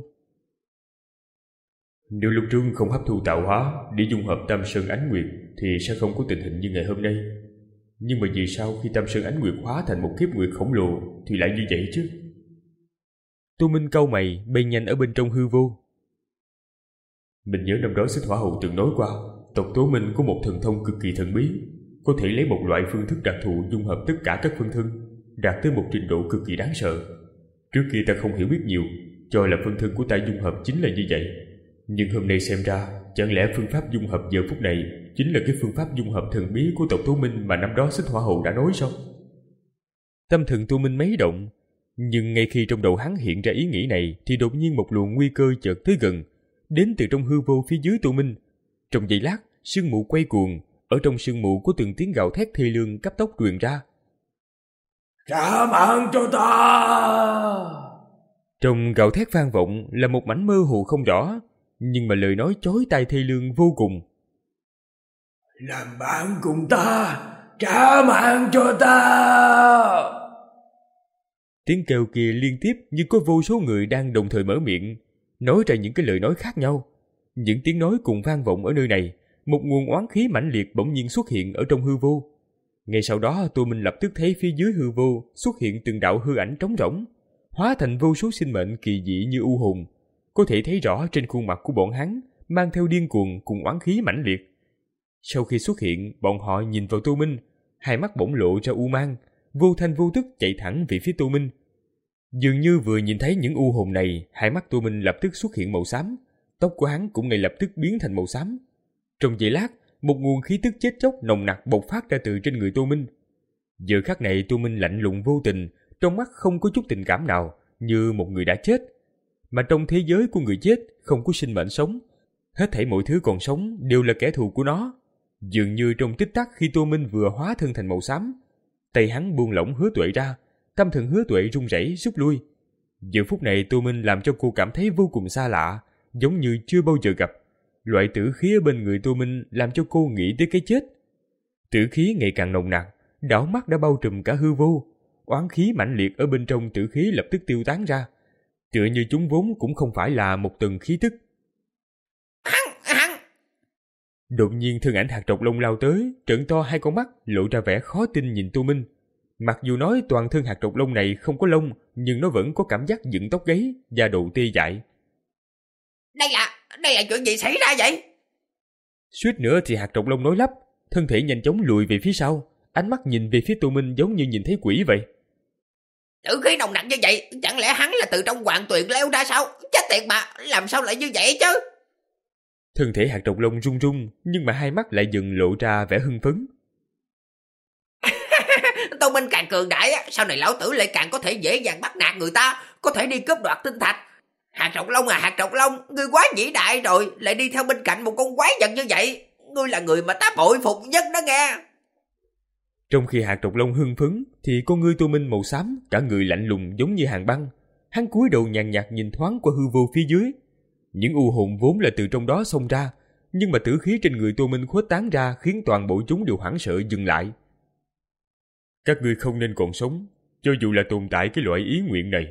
Nếu lúc trước không hấp thu tạo hóa để dung hợp Tam Sơn Ánh Nguyệt thì sẽ không có tình hình như ngày hôm nay. Nhưng mà vì sao khi Tam Sơn Ánh Nguyệt hóa thành một kiếp nguyệt khổng lồ thì lại như vậy chứ? Tô Minh cau mày, bay nhanh ở bên trong hư vô. Mình nhớ năm đó Xích Hỏa Hậu từng nói qua, tộc Tố Minh có một thần thông cực kỳ thần bí, có thể lấy một loại phương thức đặc thù dung hợp tất cả các phân thân, đạt tới một trình độ cực kỳ đáng sợ. Trước kia ta không hiểu biết nhiều, cho là phân thân của ta dung hợp chính là như vậy. Nhưng hôm nay xem ra, chẳng lẽ phương pháp dung hợp giờ phút này chính là cái phương pháp dung hợp thần bí của tộc Tố Minh mà năm đó Xích Hỏa Hậu đã nói sao? Tâm thần Tô Minh mấy động, nhưng ngay khi trong đầu hắn hiện ra ý nghĩ này thì đột nhiên một luồng nguy cơ chợt tới gần, đến từ trong hư vô phía dưới Tô Minh. Trong giây lát, sương mù quay cuồng, ở trong sương mù có từng tiếng gào thét thê lương cấp tốc truyền ra. Trả mạng cho ta! Trong gào thét vang vọng là một mảnh mơ hồ không rõ, nhưng mà lời nói chói tai thê lương vô cùng. Làm bạn cùng ta, trả mạng cho ta! Tiếng kêu kia liên tiếp như có vô số người đang đồng thời mở miệng, nói ra những cái lời nói khác nhau. Những tiếng nói cùng vang vọng ở nơi này, một nguồn oán khí mãnh liệt bỗng nhiên xuất hiện ở trong hư vô. Ngay sau đó Tô Minh lập tức thấy phía dưới hư vô xuất hiện từng đạo hư ảnh trống rỗng, hóa thành vô số sinh mệnh kỳ dị như u hồn. Có thể thấy rõ trên khuôn mặt của bọn hắn mang theo điên cuồng cùng oán khí mãnh liệt. Sau khi xuất hiện, bọn họ nhìn vào Tô Minh, hai mắt bỗng lộ ra u mang, vô thanh vô tức chạy thẳng về phía Tô Minh. Dường như vừa nhìn thấy những u hồn này, hai mắt Tô Minh lập tức xuất hiện màu xám, tóc của hắn cũng ngay lập tức biến thành màu xám. Trong giây lát, một nguồn khí tức chết chóc nồng nặc bộc phát ra từ trên người Tô Minh. Giờ khắc này Tô Minh lạnh lùng vô tình, trong mắt không có chút tình cảm nào, như một người đã chết. Mà trong thế giới của người chết không có sinh mệnh sống, hết thảy mọi thứ còn sống đều là kẻ thù của nó. Dường như trong tích tắc khi Tô Minh vừa hóa thân thành màu xám, tay hắn buông lỏng Hứa Tuệ ra, tâm thần Hứa Tuệ run rẩy rút lui. Giờ phút này Tô Minh làm cho cô cảm thấy vô cùng xa lạ, giống như chưa bao giờ gặp. Loại tử khí ở bên người Tô Minh làm cho cô nghĩ tới cái chết. Tử khí ngày càng nồng nặc, đảo mắt đã bao trùm cả hư vô. Oán khí mãnh liệt ở bên trong tử khí lập tức tiêu tán ra, tựa như chúng vốn cũng không phải là một tầng khí tức. Hắn, hắn! Đột nhiên thân ảnh Hạt Trọc Lông lao tới, trợn to hai con mắt, lộ ra vẻ khó tin nhìn Tô Minh. Mặc dù nói toàn thân Hạt Trọc Lông này không có lông, nhưng nó vẫn có cảm giác dựng tóc gáy, da đầu tê dại. Đây là, đây là chuyện gì xảy ra vậy? Suýt nữa thì Hạt Trọc Lông nói lắp, thân thể nhanh chóng lùi về phía sau, ánh mắt nhìn về phía Tô Minh giống như nhìn thấy quỷ vậy. Tử khí nồng nặc như vậy, chẳng lẽ hắn là từ trong hoàng tuyền leo ra sao? Chết tiệt mà, làm sao lại như vậy chứ? Thân thể Hạt Trọc Lông run run, nhưng mà hai mắt lại dần lộ ra vẻ hưng phấn. Tô Minh càng cường đại, sau này lão tử lại càng có thể dễ dàng bắt nạt người ta, có thể đi cướp đoạt tinh thạch. Hạt Trọc Long à, Hạt Trọc Long, ngươi quá vĩ đại rồi, lại đi theo bên cạnh một con quái vật như vậy. Ngươi là người mà ta bội phục nhất đó nghe. Trong khi Hạt Trọc Long hưng phấn, thì con ngươi Tô Minh màu xám, cả người lạnh lùng giống như hàng băng. Hắn cúi đầu nhàn nhạt nhìn thoáng qua hư vô phía dưới. Những u hồn vốn là từ trong đó xông ra, nhưng mà tử khí trên người Tô Minh khuếch tán ra khiến toàn bộ chúng đều hoảng sợ dừng lại. Các ngươi không nên còn sống, cho dù là tồn tại cái loại ý nguyện này.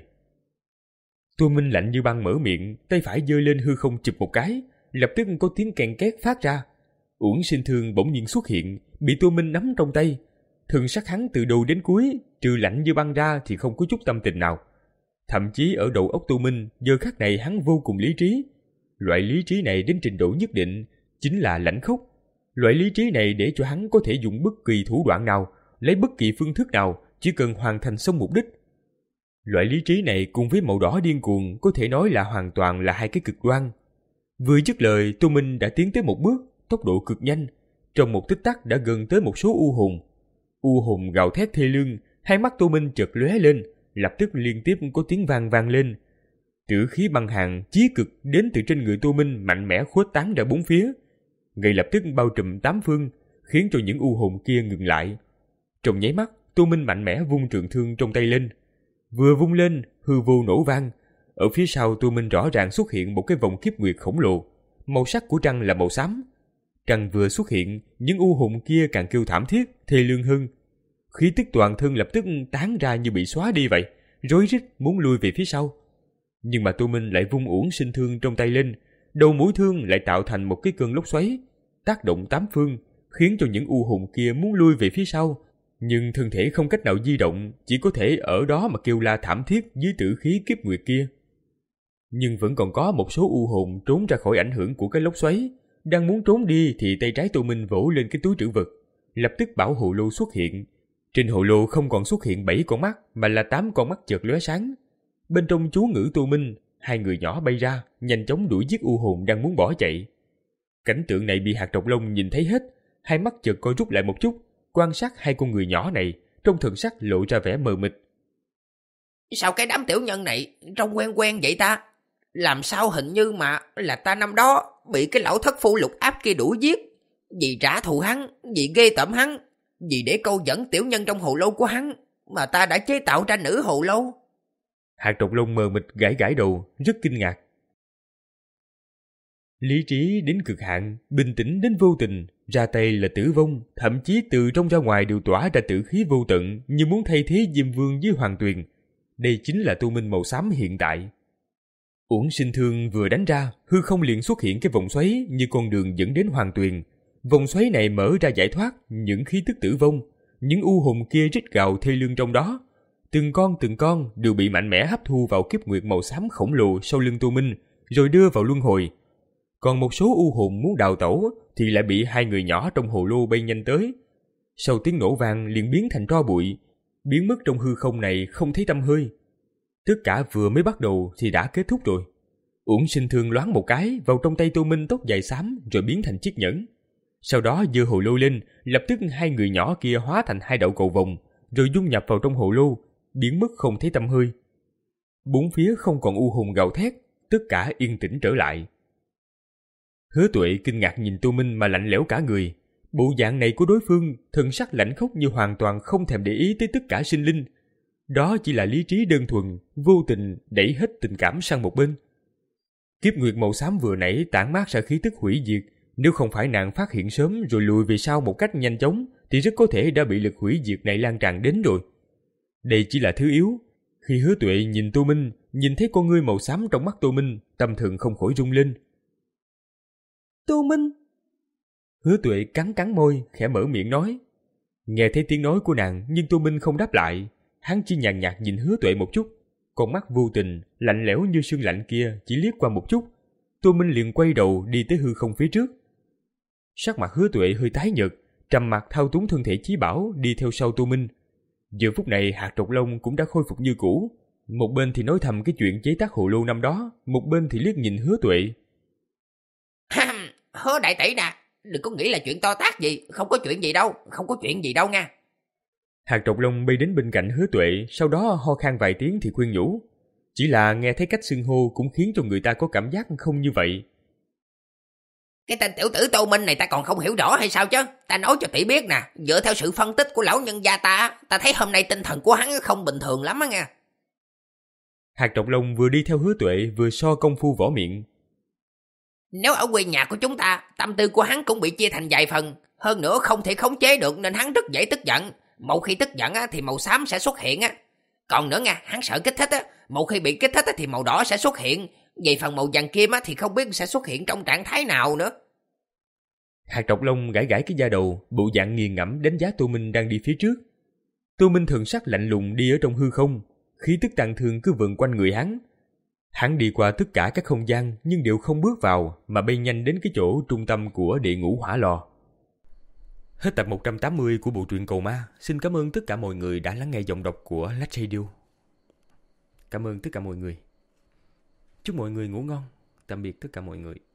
Tô Minh lạnh như băng mở miệng, tay phải giơ lên hư không chụp một cái, lập tức có tiếng kèn két phát ra. Uổng Sinh Thương bỗng nhiên xuất hiện, bị Tô Minh nắm trong tay. Thần sắc hắn từ đầu đến cuối, trừ lạnh như băng ra thì không có chút tâm tình nào. Thậm chí ở đầu óc Tô Minh, giờ khắc này hắn vô cùng lý trí. Loại lý trí này đến trình độ nhất định chính là lãnh khốc. Loại lý trí này để cho hắn có thể dùng bất kỳ thủ đoạn nào, lấy bất kỳ phương thức nào, chỉ cần hoàn thành xong mục đích. Loại lý trí này cùng với màu đỏ điên cuồng có thể nói là hoàn toàn là hai cái cực đoan. Vừa dứt lời, Tô Minh đã tiến tới một bước, tốc độ cực nhanh, trong một tích tắc đã gần tới một số u hồn. U hồn gào thét thê lương, hai mắt Tô Minh chợt lóe lên, lập tức liên tiếp có tiếng vang vang lên. Tử khí băng hàn chí cực đến từ trên người Tô Minh mạnh mẽ khuếch tán ra bốn phía, ngay lập tức bao trùm tám phương, khiến cho những u hồn kia ngừng lại. Trong nháy mắt, Tô Minh mạnh mẽ vung trường thương trong tay lên. Vừa vung lên, hư vô nổ vang. Ở phía sau Tô Minh rõ ràng xuất hiện một cái vòng kiếp nguyệt khổng lồ. Màu sắc của trăng là màu xám. Trăng vừa xuất hiện, những u hồn kia càng kêu thảm thiết, thê lương hơn. Khí tức toàn thân lập tức tán ra như bị xóa đi vậy, rối rít muốn lui về phía sau. Nhưng mà Tô Minh lại vung Uổng Sinh Thương trong tay lên, đầu mũi thương lại tạo thành một cái cơn lốc xoáy, tác động tám phương, khiến cho những u hồn kia muốn lui về phía sau, nhưng thân thể không cách nào di động, chỉ có thể ở đó mà kêu la thảm thiết dưới tử khí kiếp nguyệt kia. Nhưng vẫn còn có một số u hồn trốn ra khỏi ảnh hưởng của cái lốc xoáy, đang muốn trốn đi thì tay trái Tô Minh vỗ lên cái túi trữ vật, lập tức bảo hồ lô xuất hiện. Trên hồ lô không còn xuất hiện bảy con mắt mà là tám con mắt chợt lóe sáng. Bên trong chú ngữ Tô Minh, hai người nhỏ bay ra, nhanh chóng đuổi giết u hồn đang muốn bỏ chạy. Cảnh tượng này bị Hạt Trọc Long nhìn thấy hết, hai mắt chợt co rút lại một chút, quan sát hai con người nhỏ này, trong thần sắc lộ ra vẻ mờ mịt. Sao cái đám tiểu nhân này trông quen quen vậy ta? Làm sao hình như mà là ta năm đó bị cái lão thất phu Lục Áp kia đuổi giết. Vì trả thù hắn, vì ghê tởm hắn, vì để câu dẫn tiểu nhân trong hồ lô của hắn, mà ta đã chế tạo ra nữ hồ lô. Hạt Trọc Long mờ mịt gãi gãi đầu, rất kinh ngạc. Lý trí đến cực hạn, bình tĩnh đến vô tình, ra tay là tử vong, thậm chí từ trong ra ngoài đều tỏa ra tử khí vô tận, như muốn thay thế Diêm Vương với Hoàng Tuyền. Đây chính là Tô Minh màu xám hiện tại. Uổng Sinh Thương vừa đánh ra, hư không liền xuất hiện cái vòng xoáy như con đường dẫn đến Hoàng Tuyền. Vòng xoáy này mở ra giải thoát những khí tức tử vong, những u hồn kia rít gào thê lương trong đó. Từng con từng con đều bị mạnh mẽ hấp thu vào kiếp nguyệt màu xám khổng lồ sau lưng Tô Minh, rồi đưa vào luân hồi. Còn một số u hồn muốn đào tẩu thì lại bị hai người nhỏ trong hồ lô bay nhanh tới. Sau tiếng nổ vang liền biến thành tro bụi, biến mất trong hư không này không thấy tăm hơi. Tất cả vừa mới bắt đầu thì đã kết thúc rồi. Uổng Sinh Thương loáng một cái vào trong tay Tô Minh tóc dài xám rồi biến thành chiếc nhẫn. Sau đó giơ hồ lô lên, lập tức hai người nhỏ kia hóa thành hai đạo cầu vồng, rồi dung nhập vào trong hồ lô, biến mất không thấy tăm hơi. Bốn phía không còn u hồn gào thét, tất cả yên tĩnh trở lại. Hứa Tuệ kinh ngạc nhìn Tô Minh mà lạnh lẽo cả người. Bộ dạng này của đối phương, thần sắc lạnh khốc như hoàn toàn không thèm để ý tới tất cả sinh linh. Đó chỉ là lý trí đơn thuần, vô tình đẩy hết tình cảm sang một bên. Kiếp nguyệt màu xám vừa nãy tản mát ra khí tức hủy diệt, nếu không phải nàng phát hiện sớm rồi lùi về sau một cách nhanh chóng thì rất có thể đã bị lực hủy diệt này lan tràn đến rồi. Đây chỉ là thứ yếu. Khi Hứa Tuệ nhìn Tô Minh, nhìn thấy con ngươi màu xám trong mắt Tô Minh, tâm thần không khỏi rung lên. Tô Minh! Hứa Tuệ cắn cắn môi, khẽ mở miệng nói. Nghe thấy tiếng nói của nàng nhưng Tô Minh không đáp lại. Hắn chỉ nhàn nhạt nhìn Hứa Tuệ một chút, con mắt vô tình, lạnh lẽo như sương lạnh kia chỉ liếc qua một chút. Tô Minh liền quay đầu đi tới hư không phía trước. Sắc mặt Hứa Tuệ hơi tái nhợt, trầm mặc thao túng thân thể chí bảo đi theo sau Tô Minh. Giờ phút này Hạt Trọc Long cũng đã khôi phục như cũ, một bên thì nói thầm cái chuyện chế tác hồ lô năm đó, một bên thì liếc nhìn Hứa Tuệ. Hứa đại tỷ nè, đừng có nghĩ là chuyện to tát gì, không có chuyện gì đâu, không có chuyện gì đâu nha. Hạt Trọc Long bay đến bên cạnh Hứa Tuệ, sau đó ho khan vài tiếng thì khuyên nhủ. Chỉ là nghe thấy cách xưng hô cũng khiến cho người ta có cảm giác không như vậy. Cái tên tiểu tử Tô Minh này ta còn không hiểu rõ hay sao chứ? Ta nói cho tỷ biết nè, dựa theo sự phân tích của lão nhân gia ta, ta thấy hôm nay tinh thần của hắn không bình thường lắm á nha. Hạt Độc Long vừa đi theo Hứa Tuệ vừa so công phu võ miệng. Nếu ở quê nhà của chúng ta, tâm tư của hắn cũng bị chia thành vài phần, hơn nữa không thể khống chế được nên hắn rất dễ tức giận. Một khi tức giận á, thì màu xám sẽ xuất hiện á. Còn nữa nha, hắn sợ kích thích á, một khi bị kích thích á, thì màu đỏ sẽ xuất hiện. Về phần màu vàng kim á, thì không biết sẽ xuất hiện trong trạng thái nào nữa. Hạt Độc Long gãi gãi cái da đầu, bộ dạng nghiền ngẫm đánh giá Tô Minh đang đi phía trước. Tô Minh thần sắc lạnh lùng đi ở trong hư không, khí tức tàn thương cứ vần quanh người hắn. Hắn đi qua tất cả các không gian nhưng đều không bước vào mà bay nhanh đến cái chỗ trung tâm của địa ngũ hỏa lò. Hết tập một trăm tám mươi của bộ truyện Cầu Ma. Xin cảm ơn tất cả mọi người đã lắng nghe giọng đọc của Lách Radio. Cảm ơn tất cả mọi người. Chúc mọi người ngủ ngon. Tạm biệt tất cả mọi người.